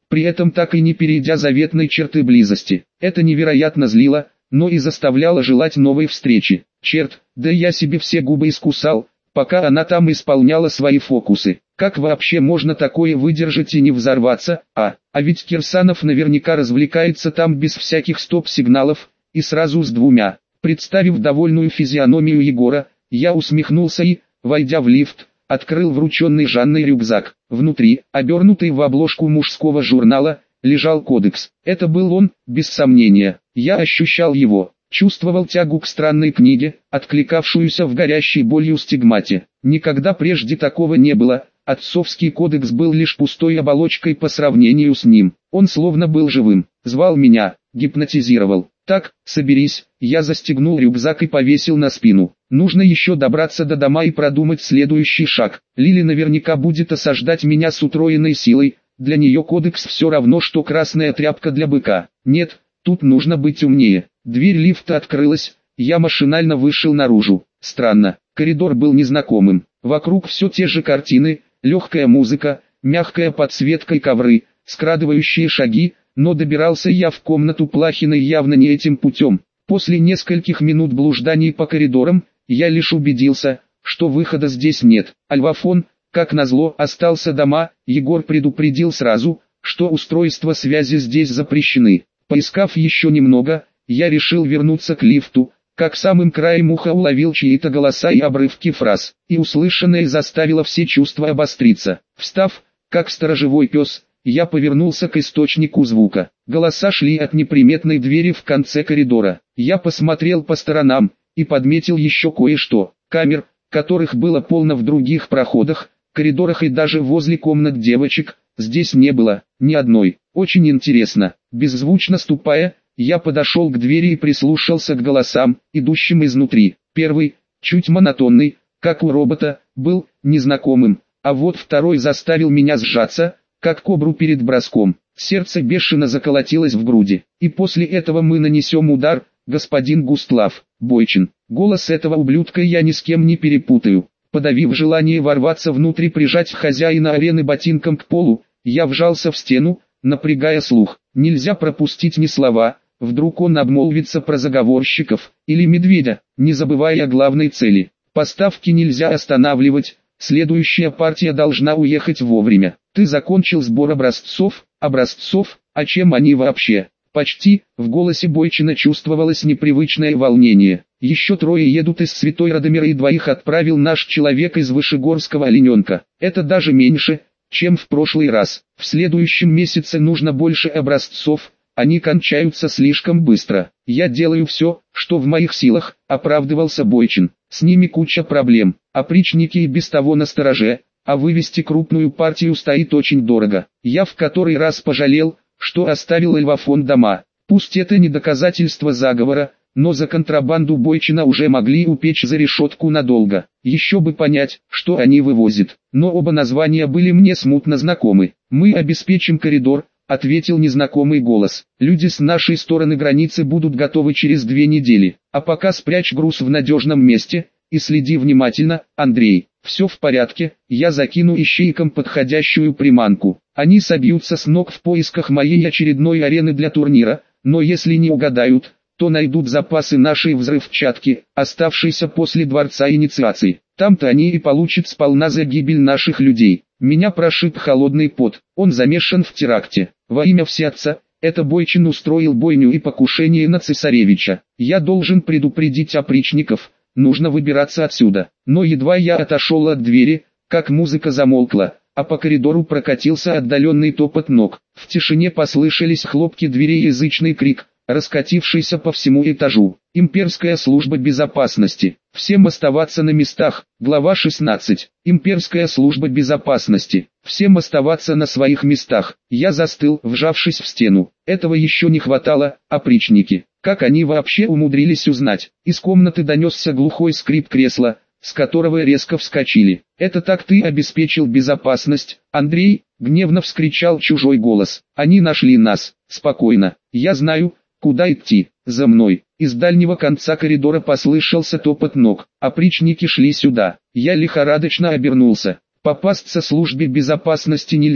при этом так и не перейдя заветной черты близости. Это невероятно злило, но и заставляло желать новой встречи. Черт, да я себе все губы искусал, пока она там исполняла свои фокусы. Как вообще можно такое выдержать и не взорваться, а ведь Кирсанов наверняка развлекается там без всяких стоп-сигналов, и сразу с двумя. Представив довольную физиономию Егора, я усмехнулся и, войдя в лифт, открыл врученный Жанной рюкзак. Внутри, обернутый в обложку мужского журнала, лежал кодекс. Это был он, без сомнения. Я ощущал его, чувствовал тягу к странной книге, откликавшуюся в горящей болью стигмате. Никогда прежде такого не было. Отцовский кодекс был лишь пустой оболочкой по сравнению с ним. Он словно был живым, звал меня, гипнотизировал. Так, соберись, я застегнул рюкзак и повесил на спину. Нужно еще добраться до дома и продумать следующий шаг. Лили наверняка будет осаждать меня с утроенной силой. Для нее кодекс все равно, что красная тряпка для быка. Нет, тут нужно быть умнее. Дверь лифта открылась, я машинально вышел наружу. Странно, коридор был незнакомым. Вокруг все те же картины, легкая музыка, мягкая подсветка и ковры, скрадывающие шаги, но добирался я в комнату Плахиной явно не этим путем. После нескольких минут блужданий по коридорам, я лишь убедился, что выхода здесь нет. Альвафон, как назло, остался дома. Егор предупредил сразу, что устройства связи здесь запрещены. Поискав еще немного, я решил вернуться к лифту, как самым краем уха уловил чьи-то голоса и обрывки фраз, и услышанное заставило все чувства обостриться. Встав, как сторожевой пес, я повернулся к источнику звука. Голоса шли от неприметной двери в конце коридора. Я посмотрел по сторонам и подметил еще кое-что. Камер, которых было полно в других проходах, коридорах и даже возле комнат девочек, здесь не было ни одной. Очень интересно. Беззвучно ступая, я подошел к двери и прислушался к голосам, идущим изнутри. Первый, чуть монотонный, как у робота, был незнакомым, а вот второй заставил меня сжаться, как кобру перед броском. Сердце бешено заколотилось в груди. И после этого мы нанесем удар, господин Густлав, Бойчин. Голос этого ублюдка я ни с кем не перепутаю. Подавив желание ворваться внутрь и прижать хозяина арены ботинком к полу, я вжался в стену, напрягая слух. Нельзя пропустить ни слова, вдруг он обмолвится про заговорщиков, или медведя, не забывая о главной цели. Поставки нельзя останавливать, следующая партия должна уехать вовремя. Ты закончил сбор образцов? Образцов? А чем они вообще? Почти, в голосе Бойчина чувствовалось непривычное волнение. Еще трое едут из Святой Радомира и двоих отправил наш человек из Вышегорского Олененка. Это даже меньше, чем в прошлый раз. В следующем месяце нужно больше образцов, они кончаются слишком быстро. Я делаю все, что в моих силах, оправдывался Бойчин. С ними куча проблем, опричники и без того настороже, а вывести крупную партию стоит очень дорого. Я в который раз пожалел, что оставил Альвафон дома. Пусть это не доказательство заговора, но за контрабанду Бойчина уже могли упечь за решетку надолго. Еще бы понять, что они вывозят. Но оба названия были мне смутно знакомы. «Мы обеспечим коридор», — ответил незнакомый голос. «Люди с нашей стороны границы будут готовы через 2 недели. А пока спрячь груз в надежном месте и следи внимательно, Андрей. Все в порядке, я закину ищейкам подходящую приманку. Они собьются с ног в поисках моей очередной арены для турнира, но если не угадают, то найдут запасы нашей взрывчатки, оставшейся после дворца инициации. Там-то они и получат сполна за гибель наших людей». Меня прошиб холодный пот, он замешан в теракте. Во имя всеотца, это Бойчин устроил бойню и покушение на цесаревича. Я должен предупредить опричников, нужно выбираться отсюда. Но едва я отошел от двери, как музыка замолкла, а по коридору прокатился отдаленный топот ног. В тишине послышались хлопки дверей и язычный крик, раскатившийся по всему этажу. Имперская служба безопасности. Всем оставаться на местах. Глава 16. Имперская служба безопасности. Всем оставаться на своих местах. Я застыл, вжавшись в стену. Этого еще не хватало, опричники. Как они вообще умудрились узнать? Из комнаты донесся глухой скрип кресла, с которого резко вскочили. «Это так ты обеспечил безопасность, Андрей?» — гневно вскричал чужой голос. «Они нашли нас. Спокойно. Я знаю, куда идти. За мной». Из дальнего конца коридора послышался топот ног. Опричники шли сюда. Я лихорадочно обернулся. Попасться службе безопасности нельзя,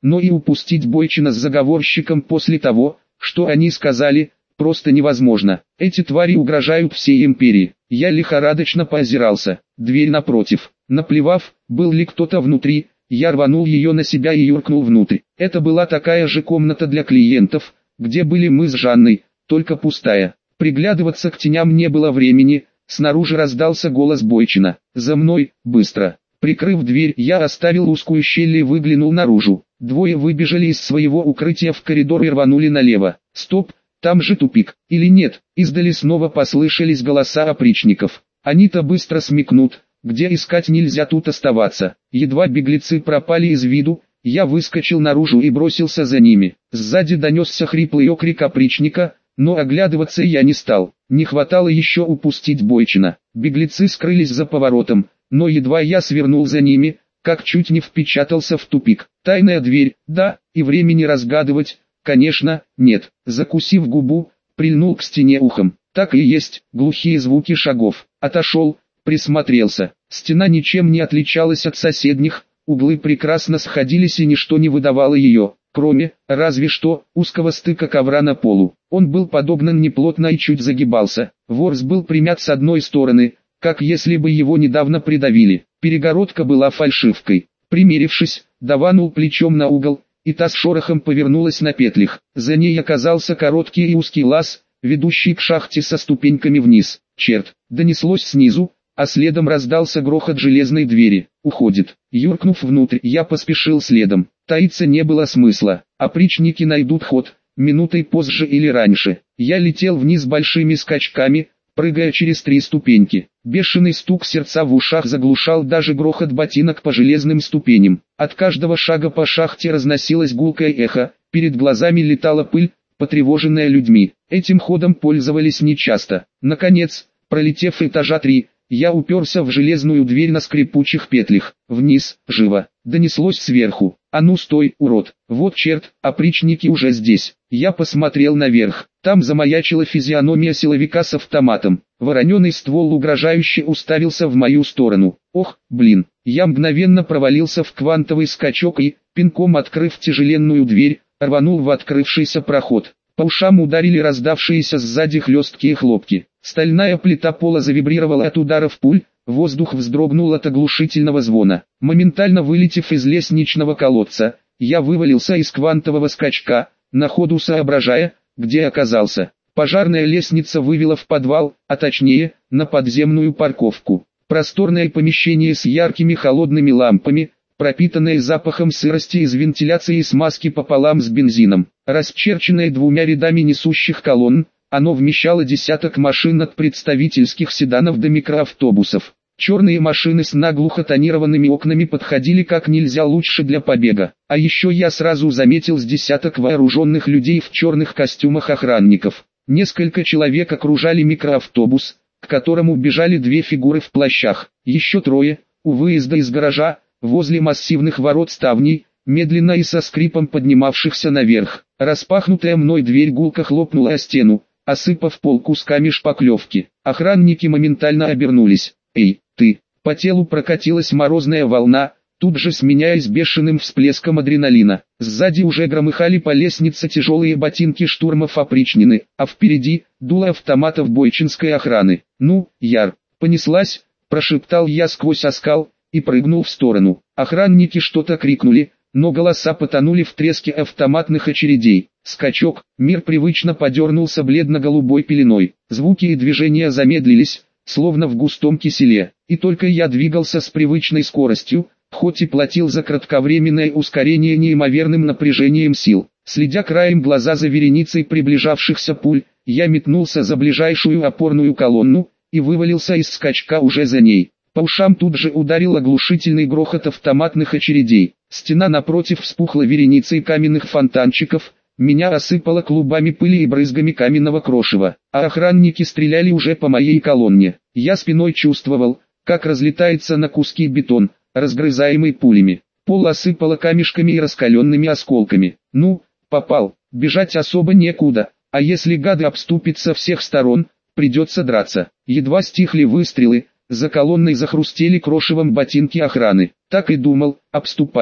но и упустить Бойчина с заговорщиком после того, что они сказали, просто невозможно. Эти твари угрожают всей империи. Я лихорадочно поозирался. Дверь напротив. Наплевав, был ли кто-то внутри, я рванул ее на себя и юркнул внутрь. Это была такая же комната для клиентов, где были мы с Жанной, только пустая. Приглядываться к теням не было времени, снаружи раздался голос Бойчина. «За мной, быстро!» Прикрыв дверь, я оставил узкую щель и выглянул наружу. Двое выбежали из своего укрытия в коридор и рванули налево. Стоп, там же тупик. Или нет? Издали снова послышались голоса опричников. Они-то быстро смекнут, где искать, нельзя тут оставаться. Едва беглецы пропали из виду, я выскочил наружу и бросился за ними. Сзади донесся хриплый окрик опричника, но оглядываться я не стал. Не хватало еще упустить Бойчина. Беглецы скрылись за поворотом, но едва я свернул за ними, как чуть не впечатался в тупик. Тайная дверь, да, и времени разгадывать, конечно, нет. Закусив губу, прильнул к стене ухом. Так и есть, глухие звуки шагов. Отошел, присмотрелся. Стена ничем не отличалась от соседних, углы прекрасно сходились и ничто не выдавало ее, кроме, разве что, узкого стыка ковра на полу. Он был подогнан неплотно и чуть загибался. Ворс был примят с одной стороны, как если бы его недавно придавили. Перегородка была фальшивкой. Примерившись, даванул плечом на угол, и та с шорохом повернулась на петлях. За ней оказался короткий и узкий лаз, ведущий к шахте со ступеньками вниз. Черт, донеслось снизу, а следом раздался грохот железной двери. Уходит. Юркнув внутрь, я поспешил следом. Таиться не было смысла. Опричники найдут ход, минутой позже или раньше. Я летел вниз большими скачками, прыгая через 3 ступеньки. Бешеный стук сердца в ушах заглушал даже грохот ботинок по железным ступеням. От каждого шага по шахте разносилось гулкое эхо, перед глазами летала пыль, потревоженная людьми. Этим ходом пользовались нечасто. Наконец, пролетев этажа 3, я уперся в железную дверь на скрипучих петлях. «Вниз, живо!» Донеслось сверху. «А ну стой, урод! Вот черт, опричники уже здесь!» Я посмотрел наверх. Там замаячила физиономия силовика с автоматом. Вороненый ствол угрожающе уставился в мою сторону. Ох, блин! Я мгновенно провалился в квантовый скачок и, пинком открыв тяжеленную дверь, рванул в открывшийся проход. По ушам ударили раздавшиеся сзади хлесткие хлопки. Стальная плита пола завибрировала от ударов пуль, воздух вздрогнул от оглушительного звона. Моментально вылетев из лестничного колодца, я вывалился из квантового скачка, на ходу соображая, где оказался. Пожарная лестница вывела в подвал, а точнее, на подземную парковку. Просторное помещение с яркими холодными лампами, пропитанное запахом сырости из вентиляции и смазки пополам с бензином. Расчерченное 2 рядами несущих колонн, оно вмещало десяток машин от представительских седанов до микроавтобусов. Черные машины с наглухо тонированными окнами подходили как нельзя лучше для побега. А еще я сразу заметил с десяток вооруженных людей в черных костюмах охранников. Несколько человек окружали микроавтобус, к которому бежали 2 фигуры в плащах. Еще 3, у выезда из гаража, возле массивных ворот ставней, медленно и со скрипом поднимавшихся наверх. Распахнутая мной дверь гулко хлопнула о стену, осыпав пол кусками шпаклевки. Охранники моментально обернулись. «Эй, ты!» По телу прокатилась морозная волна, тут же сменяясь бешеным всплеском адреналина. Сзади уже громыхали по лестнице тяжелые ботинки штурмов опричнины, а впереди дуло автоматов бойчинской охраны. «Ну, Яр, понеслась!» – прошептал я сквозь оскал и прыгнул в сторону. Охранники что-то крикнули, но голоса потонули в треске автоматных очередей. Скачок, мир привычно подернулся бледно-голубой пеленой. Звуки и движения замедлились, словно в густом киселе, и только я двигался с привычной скоростью, хоть и платил за кратковременное ускорение неимоверным напряжением сил. Следя краем глаза за вереницей приближавшихся пуль, я метнулся за ближайшую опорную колонну, и вывалился из скачка уже за ней. По ушам тут же ударил оглушительный грохот автоматных очередей. Стена напротив вспухла вереницей каменных фонтанчиков, меня осыпало клубами пыли и брызгами каменного крошева, а охранники стреляли уже по моей колонне. Я спиной чувствовал, как разлетается на куски бетон, разгрызаемый пулями. Пол осыпало камешками и раскаленными осколками. Ну, попал, бежать особо некуда, а если гады обступят со всех сторон, придется драться. Едва стихли выстрелы, за колонной захрустели крошевом ботинки охраны. Так и думал, обступают.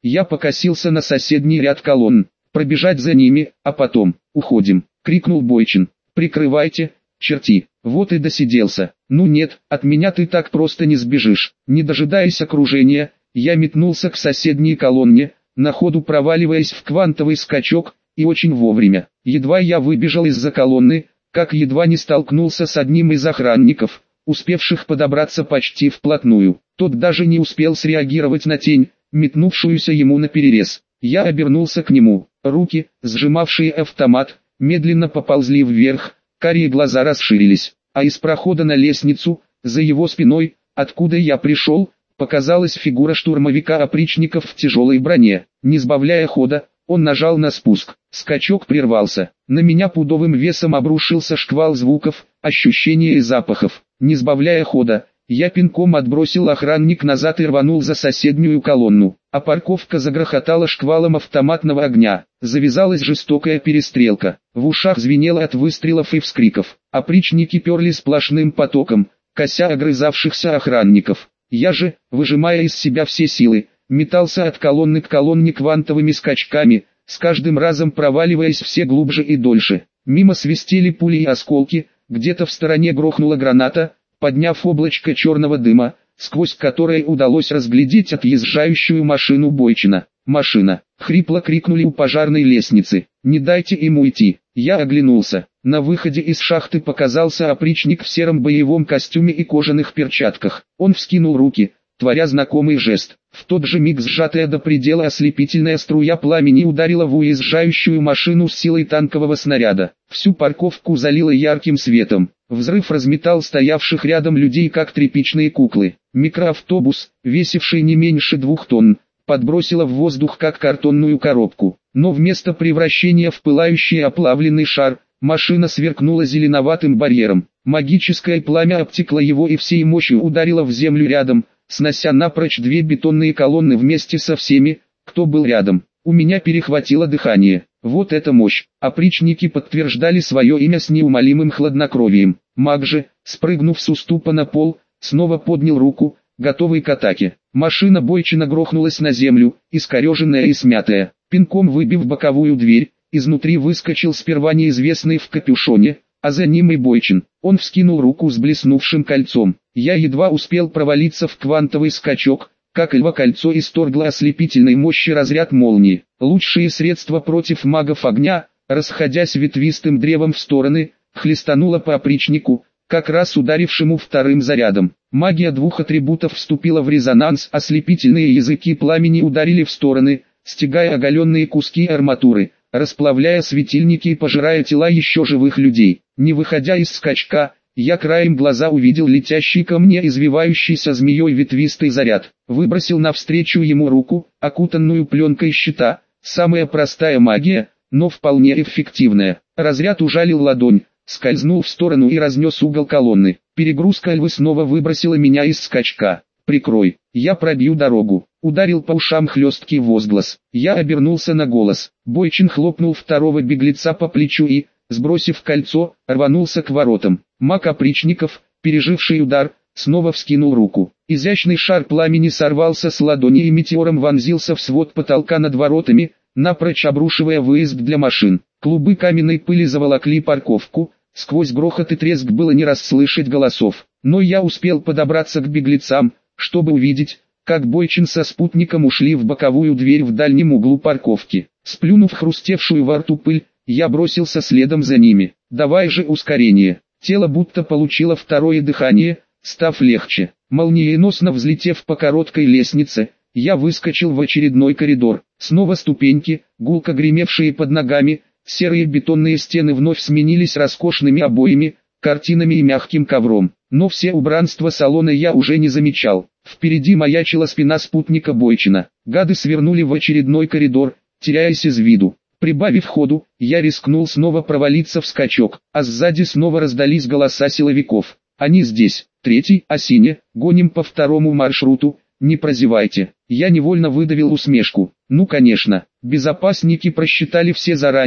Я покосился на соседний ряд колонн. Пробежать за ними, а потом, уходим, крикнул Бойчин. Прикрывайте, черти, вот и досиделся. Ну нет, от меня ты так просто не сбежишь. Не дожидаясь окружения, я метнулся к соседней колонне, на ходу проваливаясь в квантовый скачок, и очень вовремя. Едва я выбежал из-за колонны, как едва не столкнулся с одним из охранников, успевших подобраться почти вплотную. Тот даже не успел среагировать на тень, метнувшуюся ему наперерез. Я обернулся к нему, руки, сжимавшие автомат, медленно поползли вверх, карие глаза расширились, а из прохода на лестницу, за его спиной, откуда я пришел, показалась фигура штурмовика-опричников в тяжелой броне. Не сбавляя хода, он нажал на спуск. Скачок прервался. На меня пудовым весом обрушился шквал звуков, ощущений и запахов. Не сбавляя хода, я пинком отбросил охранник назад и рванул за соседнюю колонну. А парковка загрохотала шквалом автоматного огня. Завязалась жестокая перестрелка. В ушах звенело от выстрелов и вскриков. Опричники перли сплошным потоком, кося огрызавшихся охранников. Я же, выжимая из себя все силы, метался от колонны к колонне квантовыми скачками, с каждым разом проваливаясь все глубже и дольше. Мимо свистели пули и осколки, где-то в стороне грохнула граната, подняв облачко черного дыма, сквозь которое удалось разглядеть отъезжающую машину Бойчина. «Машина!» — хрипло крикнули у пожарной лестницы. «Не дайте им уйти!» Я оглянулся. На выходе из шахты показался опричник в сером боевом костюме и кожаных перчатках. Он вскинул руки, творя знакомый жест. В тот же миг сжатая до предела ослепительная струя пламени ударила в уезжающую машину с силой танкового снаряда. Всю парковку залило ярким светом. Взрыв разметал стоявших рядом людей как тряпичные куклы. Микроавтобус, весивший не меньше 2 тонн, подбросило в воздух как картонную коробку. Но вместо превращения в пылающий оплавленный шар, машина сверкнула зеленоватым барьером. Магическое пламя обтекло его и всей мощью ударило в землю рядом, снося напрочь 2 бетонные колонны вместе со всеми, кто был рядом. У меня перехватило дыхание. Вот это мощь. Опричники подтверждали свое имя с неумолимым хладнокровием. Маг же, спрыгнув с уступа на пол, снова поднял руку, готовый к атаке. Машина Бойчина грохнулась на землю, искореженная и смятая. Пинком выбив боковую дверь, изнутри выскочил сперва неизвестный в капюшоне, а за ним и Бойчин. Он вскинул руку с блеснувшим кольцом. Я едва успел провалиться в квантовый скачок, как кольцо исторгло ослепительной мощи разряд молнии. Лучшие средства против магов огня, расходясь ветвистым древом в стороны, хлестануло по опричнику, как раз ударившему вторым зарядом. Магия 2 атрибутов вступила в резонанс, ослепительные языки пламени ударили в стороны, стягая оголенные куски арматуры, расплавляя светильники и пожирая тела еще живых людей. Не выходя из скачка, я краем глаза увидел летящий ко мне извивающийся змеей ветвистый заряд. Выбросил навстречу ему руку, окутанную пленкой щита. Самая простая магия, но вполне эффективная. Разряд ужалил ладонь, скользнул в сторону и разнес угол колонны. Перегрузка львы снова выбросила меня из скачка. «Прикрой, я пробью дорогу». Ударил по ушам хлесткий возглас. Я обернулся на голос. Бойчин хлопнул второго беглеца по плечу и, сбросив кольцо, рванулся к воротам. Маг опричников, переживший удар, снова вскинул руку. Изящный шар пламени сорвался с ладони и метеором вонзился в свод потолка над воротами, напрочь обрушивая выезд для машин. Клубы каменной пыли заволокли парковку, сквозь грохот и треск было не расслышать голосов. Но я успел подобраться к беглецам, чтобы увидеть, как Бойчин со спутником ушли в боковую дверь в дальнем углу парковки. Сплюнув хрустевшую во рту пыль, я бросился следом за ними. «Давай же ускорение!» Тело будто получило второе дыхание, став легче. Молниеносно взлетев по короткой лестнице, я выскочил в очередной коридор. Снова ступеньки, гулко гремевшие под ногами, серые бетонные стены вновь сменились роскошными обоями, картинами и мягким ковром. Но все убранства салона я уже не замечал. Впереди маячила спина спутника Бойчина. Гады свернули в очередной коридор, теряясь из виду. Прибавив ходу, я рискнул снова провалиться в скачок, а сзади снова раздались голоса силовиков. «Они здесь, 3-й, Осине, гоним по второму маршруту, не прозевайте». Я невольно выдавил усмешку. Ну конечно, безопасники просчитали все заранее,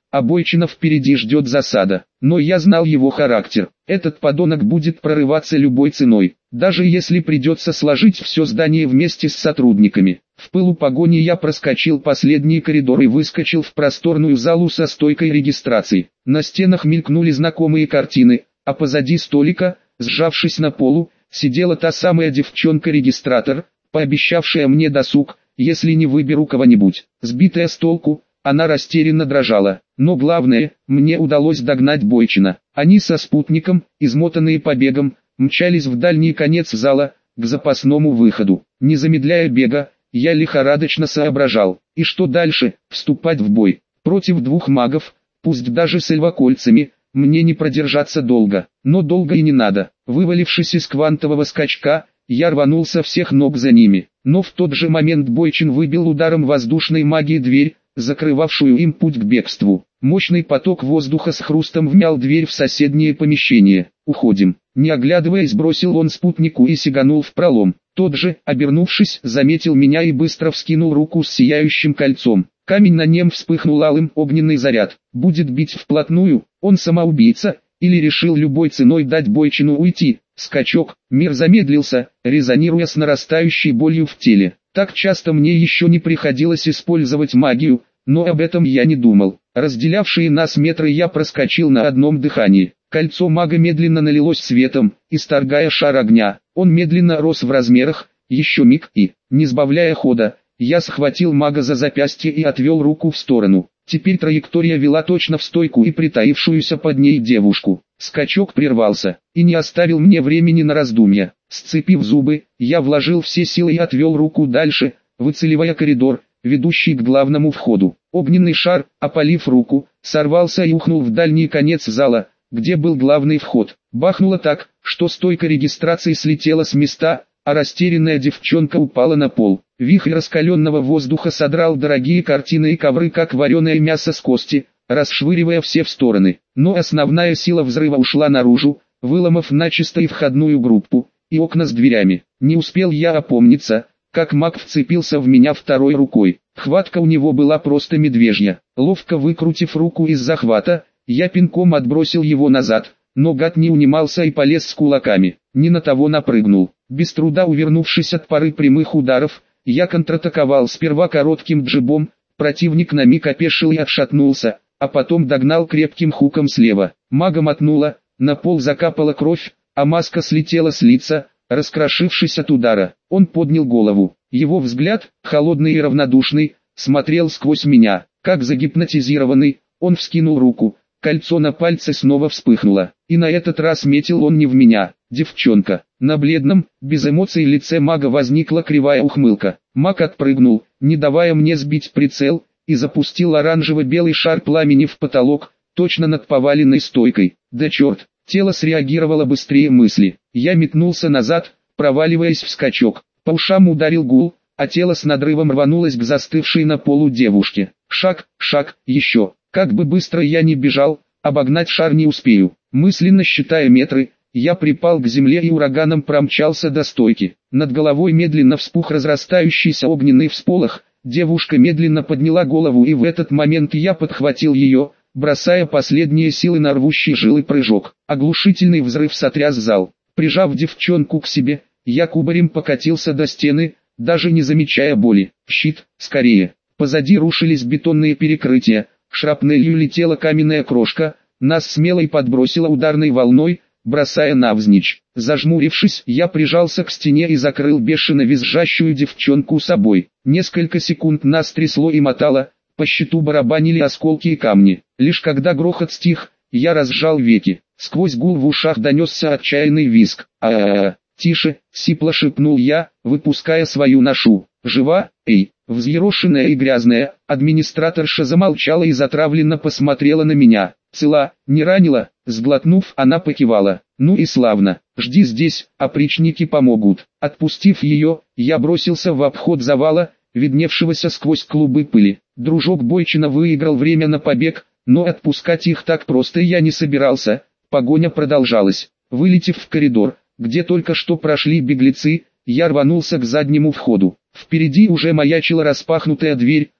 а Бойчина впереди ждет засада. Но я знал его характер. Этот подонок будет прорываться любой ценой, даже если придется сложить все здание вместе с сотрудниками. В пылу погони я проскочил последний коридор и выскочил в просторную залу со стойкой регистрации. На стенах мелькнули знакомые картины, а позади столика, сжавшись на полу, сидела та самая девчонка-регистратор, пообещавшая мне досуг, если не выберу кого-нибудь. Сбитая с толку, она растерянно дрожала. Но главное, мне удалось догнать Бойчина. Они со спутником, измотанные побегом, мчались в дальний конец зала, к запасному выходу. Не замедляя бега, я лихорадочно соображал. И что дальше? Вступать в бой против двух магов, пусть даже с эльвокольцами, мне не продержаться долго. Но долго и не надо. Вывалившись из квантового скачка, я рванул со всех ног за ними. Но в тот же момент Бойчин выбил ударом воздушной магии дверь, закрывавшую им путь к бегству. Мощный поток воздуха с хрустом вмял дверь в соседнее помещение. «Уходим». Не оглядываясь, бросил он спутнику и сиганул в пролом. Тот же, обернувшись, заметил меня и быстро вскинул руку с сияющим кольцом. Камень на нем вспыхнул алым, огненный заряд. Будет бить вплотную, он самоубийца, или решил любой ценой дать Бойчину уйти. Скачок, мир замедлился, резонируя с нарастающей болью в теле. Так часто мне еще не приходилось использовать магию, но об этом я не думал. Разделявшие нас метры я проскочил на одном дыхании. Кольцо мага медленно налилось светом, исторгая шар огня. Он медленно рос в размерах, еще миг и, не сбавляя хода, я схватил мага за запястье и отвел руку в сторону. Теперь траектория вела точно в стойку и притаившуюся под ней девушку. Скачок прервался, и не оставил мне времени на раздумья. Сцепив зубы, я вложил все силы и отвел руку дальше, выцеливая коридор, ведущий к главному входу. Огненный шар, опалив руку, сорвался и ухнул в дальний конец зала, где был главный вход. Бахнуло так, что стойка регистрации слетела с места, а растерянная девчонка упала на пол. Вихрь раскаленного воздуха содрал дорогие картины и ковры, как вареное мясо с кости, расшвыривая все в стороны. Но основная сила взрыва ушла наружу, выломав начисто и входную группу, и окна с дверями. Не успел я опомниться, как маг вцепился в меня второй рукой. Хватка у него была просто медвежья. Ловко выкрутив руку из захвата, я пинком отбросил его назад, но гад не унимался и полез с кулаками. Не на того напрыгнул. Без труда увернувшись от пары прямых ударов, я контратаковал сперва коротким джебом, противник на миг опешил и отшатнулся, а потом догнал крепким хуком слева. Мага мотнула, на пол закапала кровь, а маска слетела с лица, раскрошившись от удара. Он поднял голову. Его взгляд, холодный и равнодушный, смотрел сквозь меня. Как загипнотизированный, он вскинул руку. Кольцо на пальце снова вспыхнуло. И на этот раз метил он не в меня. Девчонка. На бледном, без эмоций лице мага возникла кривая ухмылка. Маг отпрыгнул, не давая мне сбить прицел, и запустил оранжево-белый шар пламени в потолок, точно над поваленной стойкой. Да черт, тело среагировало быстрее мысли. Я метнулся назад, проваливаясь в скачок. По ушам ударил гул, а тело с надрывом рванулось к застывшей на полу девушке. Шаг, еще. Как бы быстро я ни бежал, обогнать шар не успею. Мысленно считая метры, я припал к земле и ураганом промчался до стойки. Над головой медленно вспух разрастающийся огненный всполох. Девушка медленно подняла голову, и в этот момент я подхватил ее, бросая последние силы на рвущий жилы прыжок. Оглушительный взрыв сотряс зал. Прижав девчонку к себе, я кубарем покатился до стены, даже не замечая боли. Щит, скорее. Позади рушились бетонные перекрытия, шрапнелью летела каменная крошка, нас смело и подбросило ударной волной, бросая навзничь. Зажмурившись, я прижался к стене и закрыл бешено визжащую девчонку собой. Несколько секунд нас трясло и мотало, по щиту барабанили осколки и камни. Лишь когда грохот стих, я разжал веки. Сквозь гул в ушах донесся отчаянный визг. «Тише!» — сипло шепнул я, выпуская свою ношу. «Жива? Эй!» Взъерошенная и грязная, администраторша замолчала и затравленно посмотрела на меня. «Цела, не ранила?» Сглотнув, она покивала. «Ну и славно. Жди здесь, опричники помогут». Отпустив ее, я бросился в обход завала, видневшегося сквозь клубы пыли. Дружок Бойчина выиграл время на побег, но отпускать их так просто я не собирался. Погоня продолжалась. Вылетев в коридор, где только что прошли беглецы, я рванулся к заднему входу. Впереди уже маячила распахнутая дверь,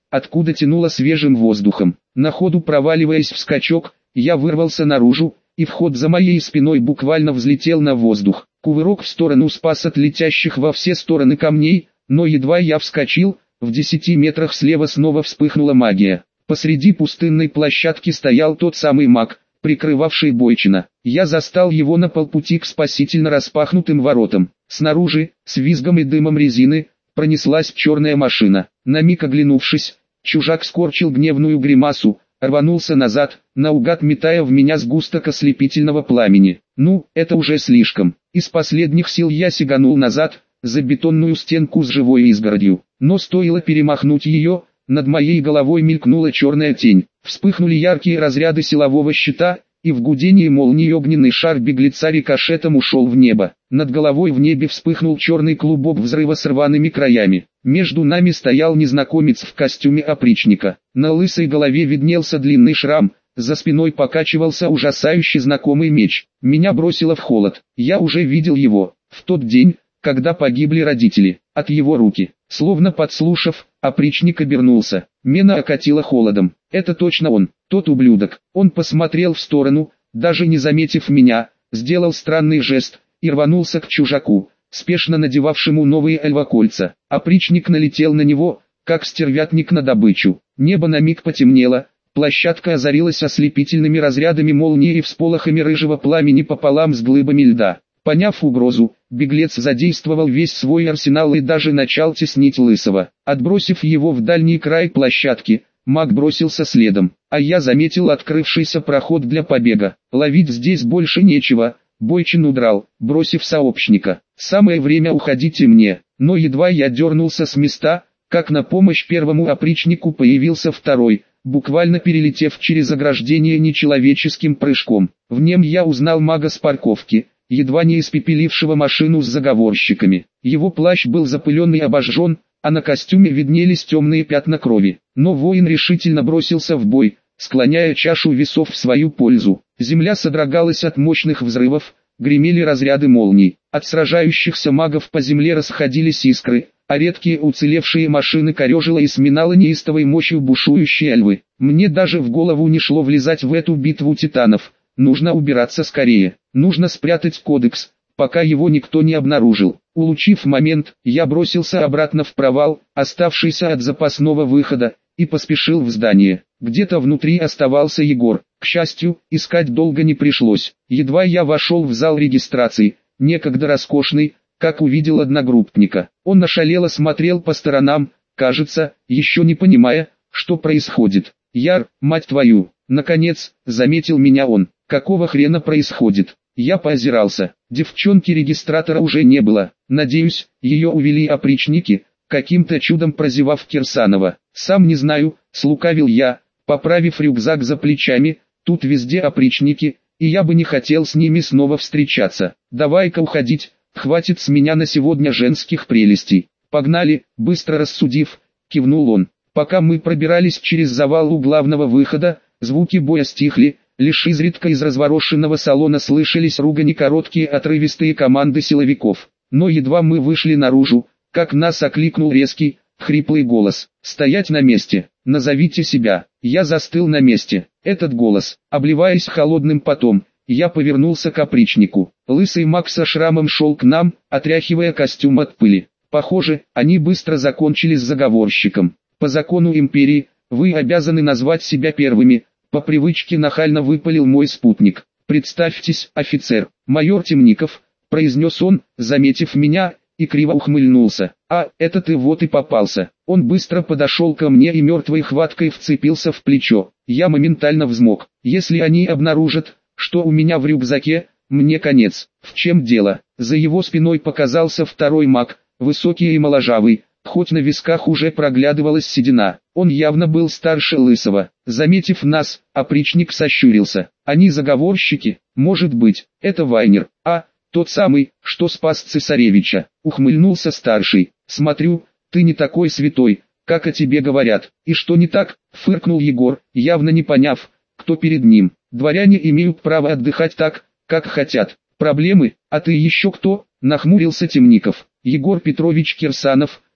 откуда тянуло свежим воздухом. На ходу проваливаясь в скачок, я вырвался наружу, и вход за моей спиной буквально взлетел на воздух. Кувырок в сторону спас от летящих во все стороны камней, но едва я вскочил, в 10 метрах слева снова вспыхнула магия. Посреди пустынной площадки стоял тот самый маг, прикрывавший Бойчина. Я застал его на полпути к спасительно распахнутым воротам. Снаружи, с визгом и дымом резины, пронеслась черная машина. На миг оглянувшись, чужак скорчил гневную гримасу, рванулся назад, наугад метая в меня сгусток ослепительного пламени. Ну, это уже слишком. Из последних сил я сиганул назад, за бетонную стенку с живой изгородью. Но стоило перемахнуть ее, над моей головой мелькнула черная тень. Вспыхнули яркие разряды силового щита, и в гудении молнии огненный шар беглеца рикошетом ушел в небо. Над головой в небе вспыхнул черный клубок взрыва с рваными краями. Между нами стоял незнакомец в костюме опричника. На лысой голове виднелся длинный шрам, за спиной покачивался ужасающий знакомый меч. Меня бросило в холод. Я уже видел его, в тот день, когда погибли родители, от его руки. Словно подслушав, опричник обернулся. Мена окатила холодом. Это точно он, тот ублюдок. Он посмотрел в сторону, даже не заметив меня, сделал странный жест и рванулся к чужаку, спешно надевавшему новые альвакольца. Опричник налетел на него, как стервятник на добычу. Небо на миг потемнело, площадка озарилась ослепительными разрядами молнии и всполохами рыжего пламени пополам с глыбами льда. Поняв угрозу, беглец задействовал весь свой арсенал и даже начал теснить Лысого. Отбросив его в дальний край площадки, маг бросился следом, а я заметил открывшийся проход для побега. Ловить здесь больше нечего, Бойчин удрал, бросив сообщника. Самое время уходить и мне, но едва я дернулся с места, как на помощь первому опричнику появился второй, буквально перелетев через ограждение нечеловеческим прыжком. В нем я узнал мага с парковки, едва не испепелившего машину с заговорщиками. Его плащ был запылен и обожжен, а на костюме виднелись темные пятна крови. Но воин решительно бросился в бой, склоняя чашу весов в свою пользу. Земля содрогалась от мощных взрывов, гремели разряды молний. От сражающихся магов по земле расходились искры, а редкие уцелевшие машины корежило и сминало неистовой мощью бушующие львы. Мне даже в голову не шло влезать в эту битву титанов. Нужно убираться скорее. Нужно спрятать кодекс, пока его никто не обнаружил. Улучив момент, я бросился обратно в провал, оставшийся от запасного выхода, и поспешил в здание. Где-то внутри оставался Егор. К счастью, искать долго не пришлось. Едва я вошел в зал регистрации, некогда роскошный, как увидел одногруппника. Он ошалело смотрел по сторонам, кажется, еще не понимая, что происходит. «Яр, мать твою!» Наконец, заметил меня он. «Какого хрена происходит?» Я поозирался. Девчонки-регистратора уже не было. Надеюсь, ее увели опричники, каким-то чудом прозевав Кирсанова. «Сам не знаю», слукавил я, поправив рюкзак за плечами. «Тут везде опричники, и я бы не хотел с ними снова встречаться. Давай-ка уходить, хватит с меня на сегодня женских прелестей». «Погнали», быстро рассудив, кивнул он. Пока мы пробирались через завал у главного выхода, звуки боя стихли. Лишь изредка из разворошенного салона слышались ругань и короткие отрывистые команды силовиков. Но едва мы вышли наружу, как нас окликнул резкий, хриплый голос. «Стоять на месте! Назовите себя!» Я застыл на месте. Этот голос, обливаясь холодным потом, я повернулся к опричнику. Лысый маг со шрамом шел к нам, отряхивая костюм от пыли. Похоже, они быстро закончили с заговорщиком. По закону империи, вы обязаны назвать себя первыми. По привычке нахально выпалил мой спутник. «Представьтесь, офицер, майор Темников», произнес он, заметив меня, и криво ухмыльнулся. «А, это ты вот и попался». Он быстро подошел ко мне и мертвой хваткой вцепился в плечо. Я моментально взмок. Если они обнаружат, что у меня в рюкзаке, мне конец. В чем дело? За его спиной показался второй маг, высокий и моложавый. Хоть на висках уже проглядывалась седина, он явно был старше Лысого. Заметив нас, опричник сощурился. «Они заговорщики? Может быть, это Вайнер, тот самый, что спас цесаревича», ухмыльнулся старший. «Смотрю, ты не такой святой, как о тебе говорят». «И что не так?» фыркнул Егор, явно не поняв, кто перед ним. «Дворяне имеют право отдыхать так, как хотят. Проблемы? А ты еще кто?» нахмурился Темников. «Егор Петрович Кирсанов»,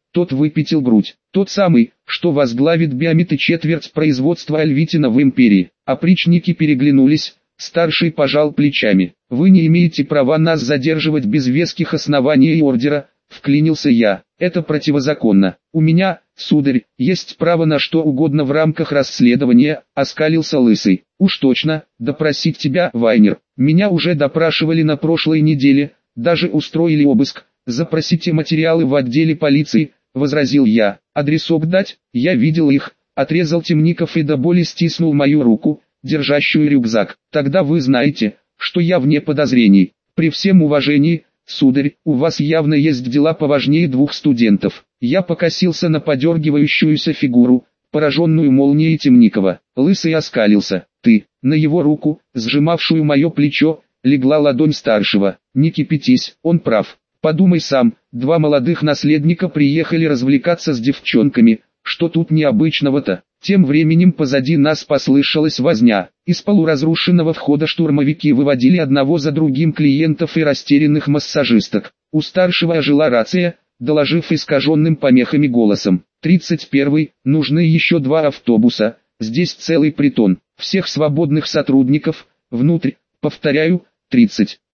Тот выпятил грудь. Тот самый, что возглавит Биомет и четверть производства Альвитина в империи. Опричники переглянулись. Старший пожал плечами. «Вы не имеете права нас задерживать без веских оснований и ордера», — вклинился я. «Это противозаконно. У меня, сударь, есть право на что угодно в рамках расследования», — оскалился Лысый. «Уж точно, допросить тебя, Вайнер. Меня уже допрашивали на прошлой неделе, даже устроили обыск. Запросите материалы в отделе полиции», — возразил я. «Адресок дать?» «Я видел их», — отрезал Темников и до боли стиснул мою руку, держащую рюкзак. «Тогда вы знаете, что я вне подозрений. При всем уважении, сударь, у вас явно есть дела поважнее двух студентов». Я покосился на подергивающуюся фигуру, пораженную молнией Темникова. Лысый оскалился. «Ты». На его руку, сжимавшую мое плечо, легла ладонь старшего. «Не кипятись, он прав. Подумай сам, два молодых наследника приехали развлекаться с девчонками, что тут необычного-то?» Тем временем позади нас послышалась возня. Из полуразрушенного входа штурмовики выводили одного за другим клиентов и растерянных массажисток. У старшего ожила рация, доложив искаженным помехами голосом: 31-й, нужны еще 2 автобуса, здесь целый притон, всех свободных сотрудников, внутрь, повторяю, 30.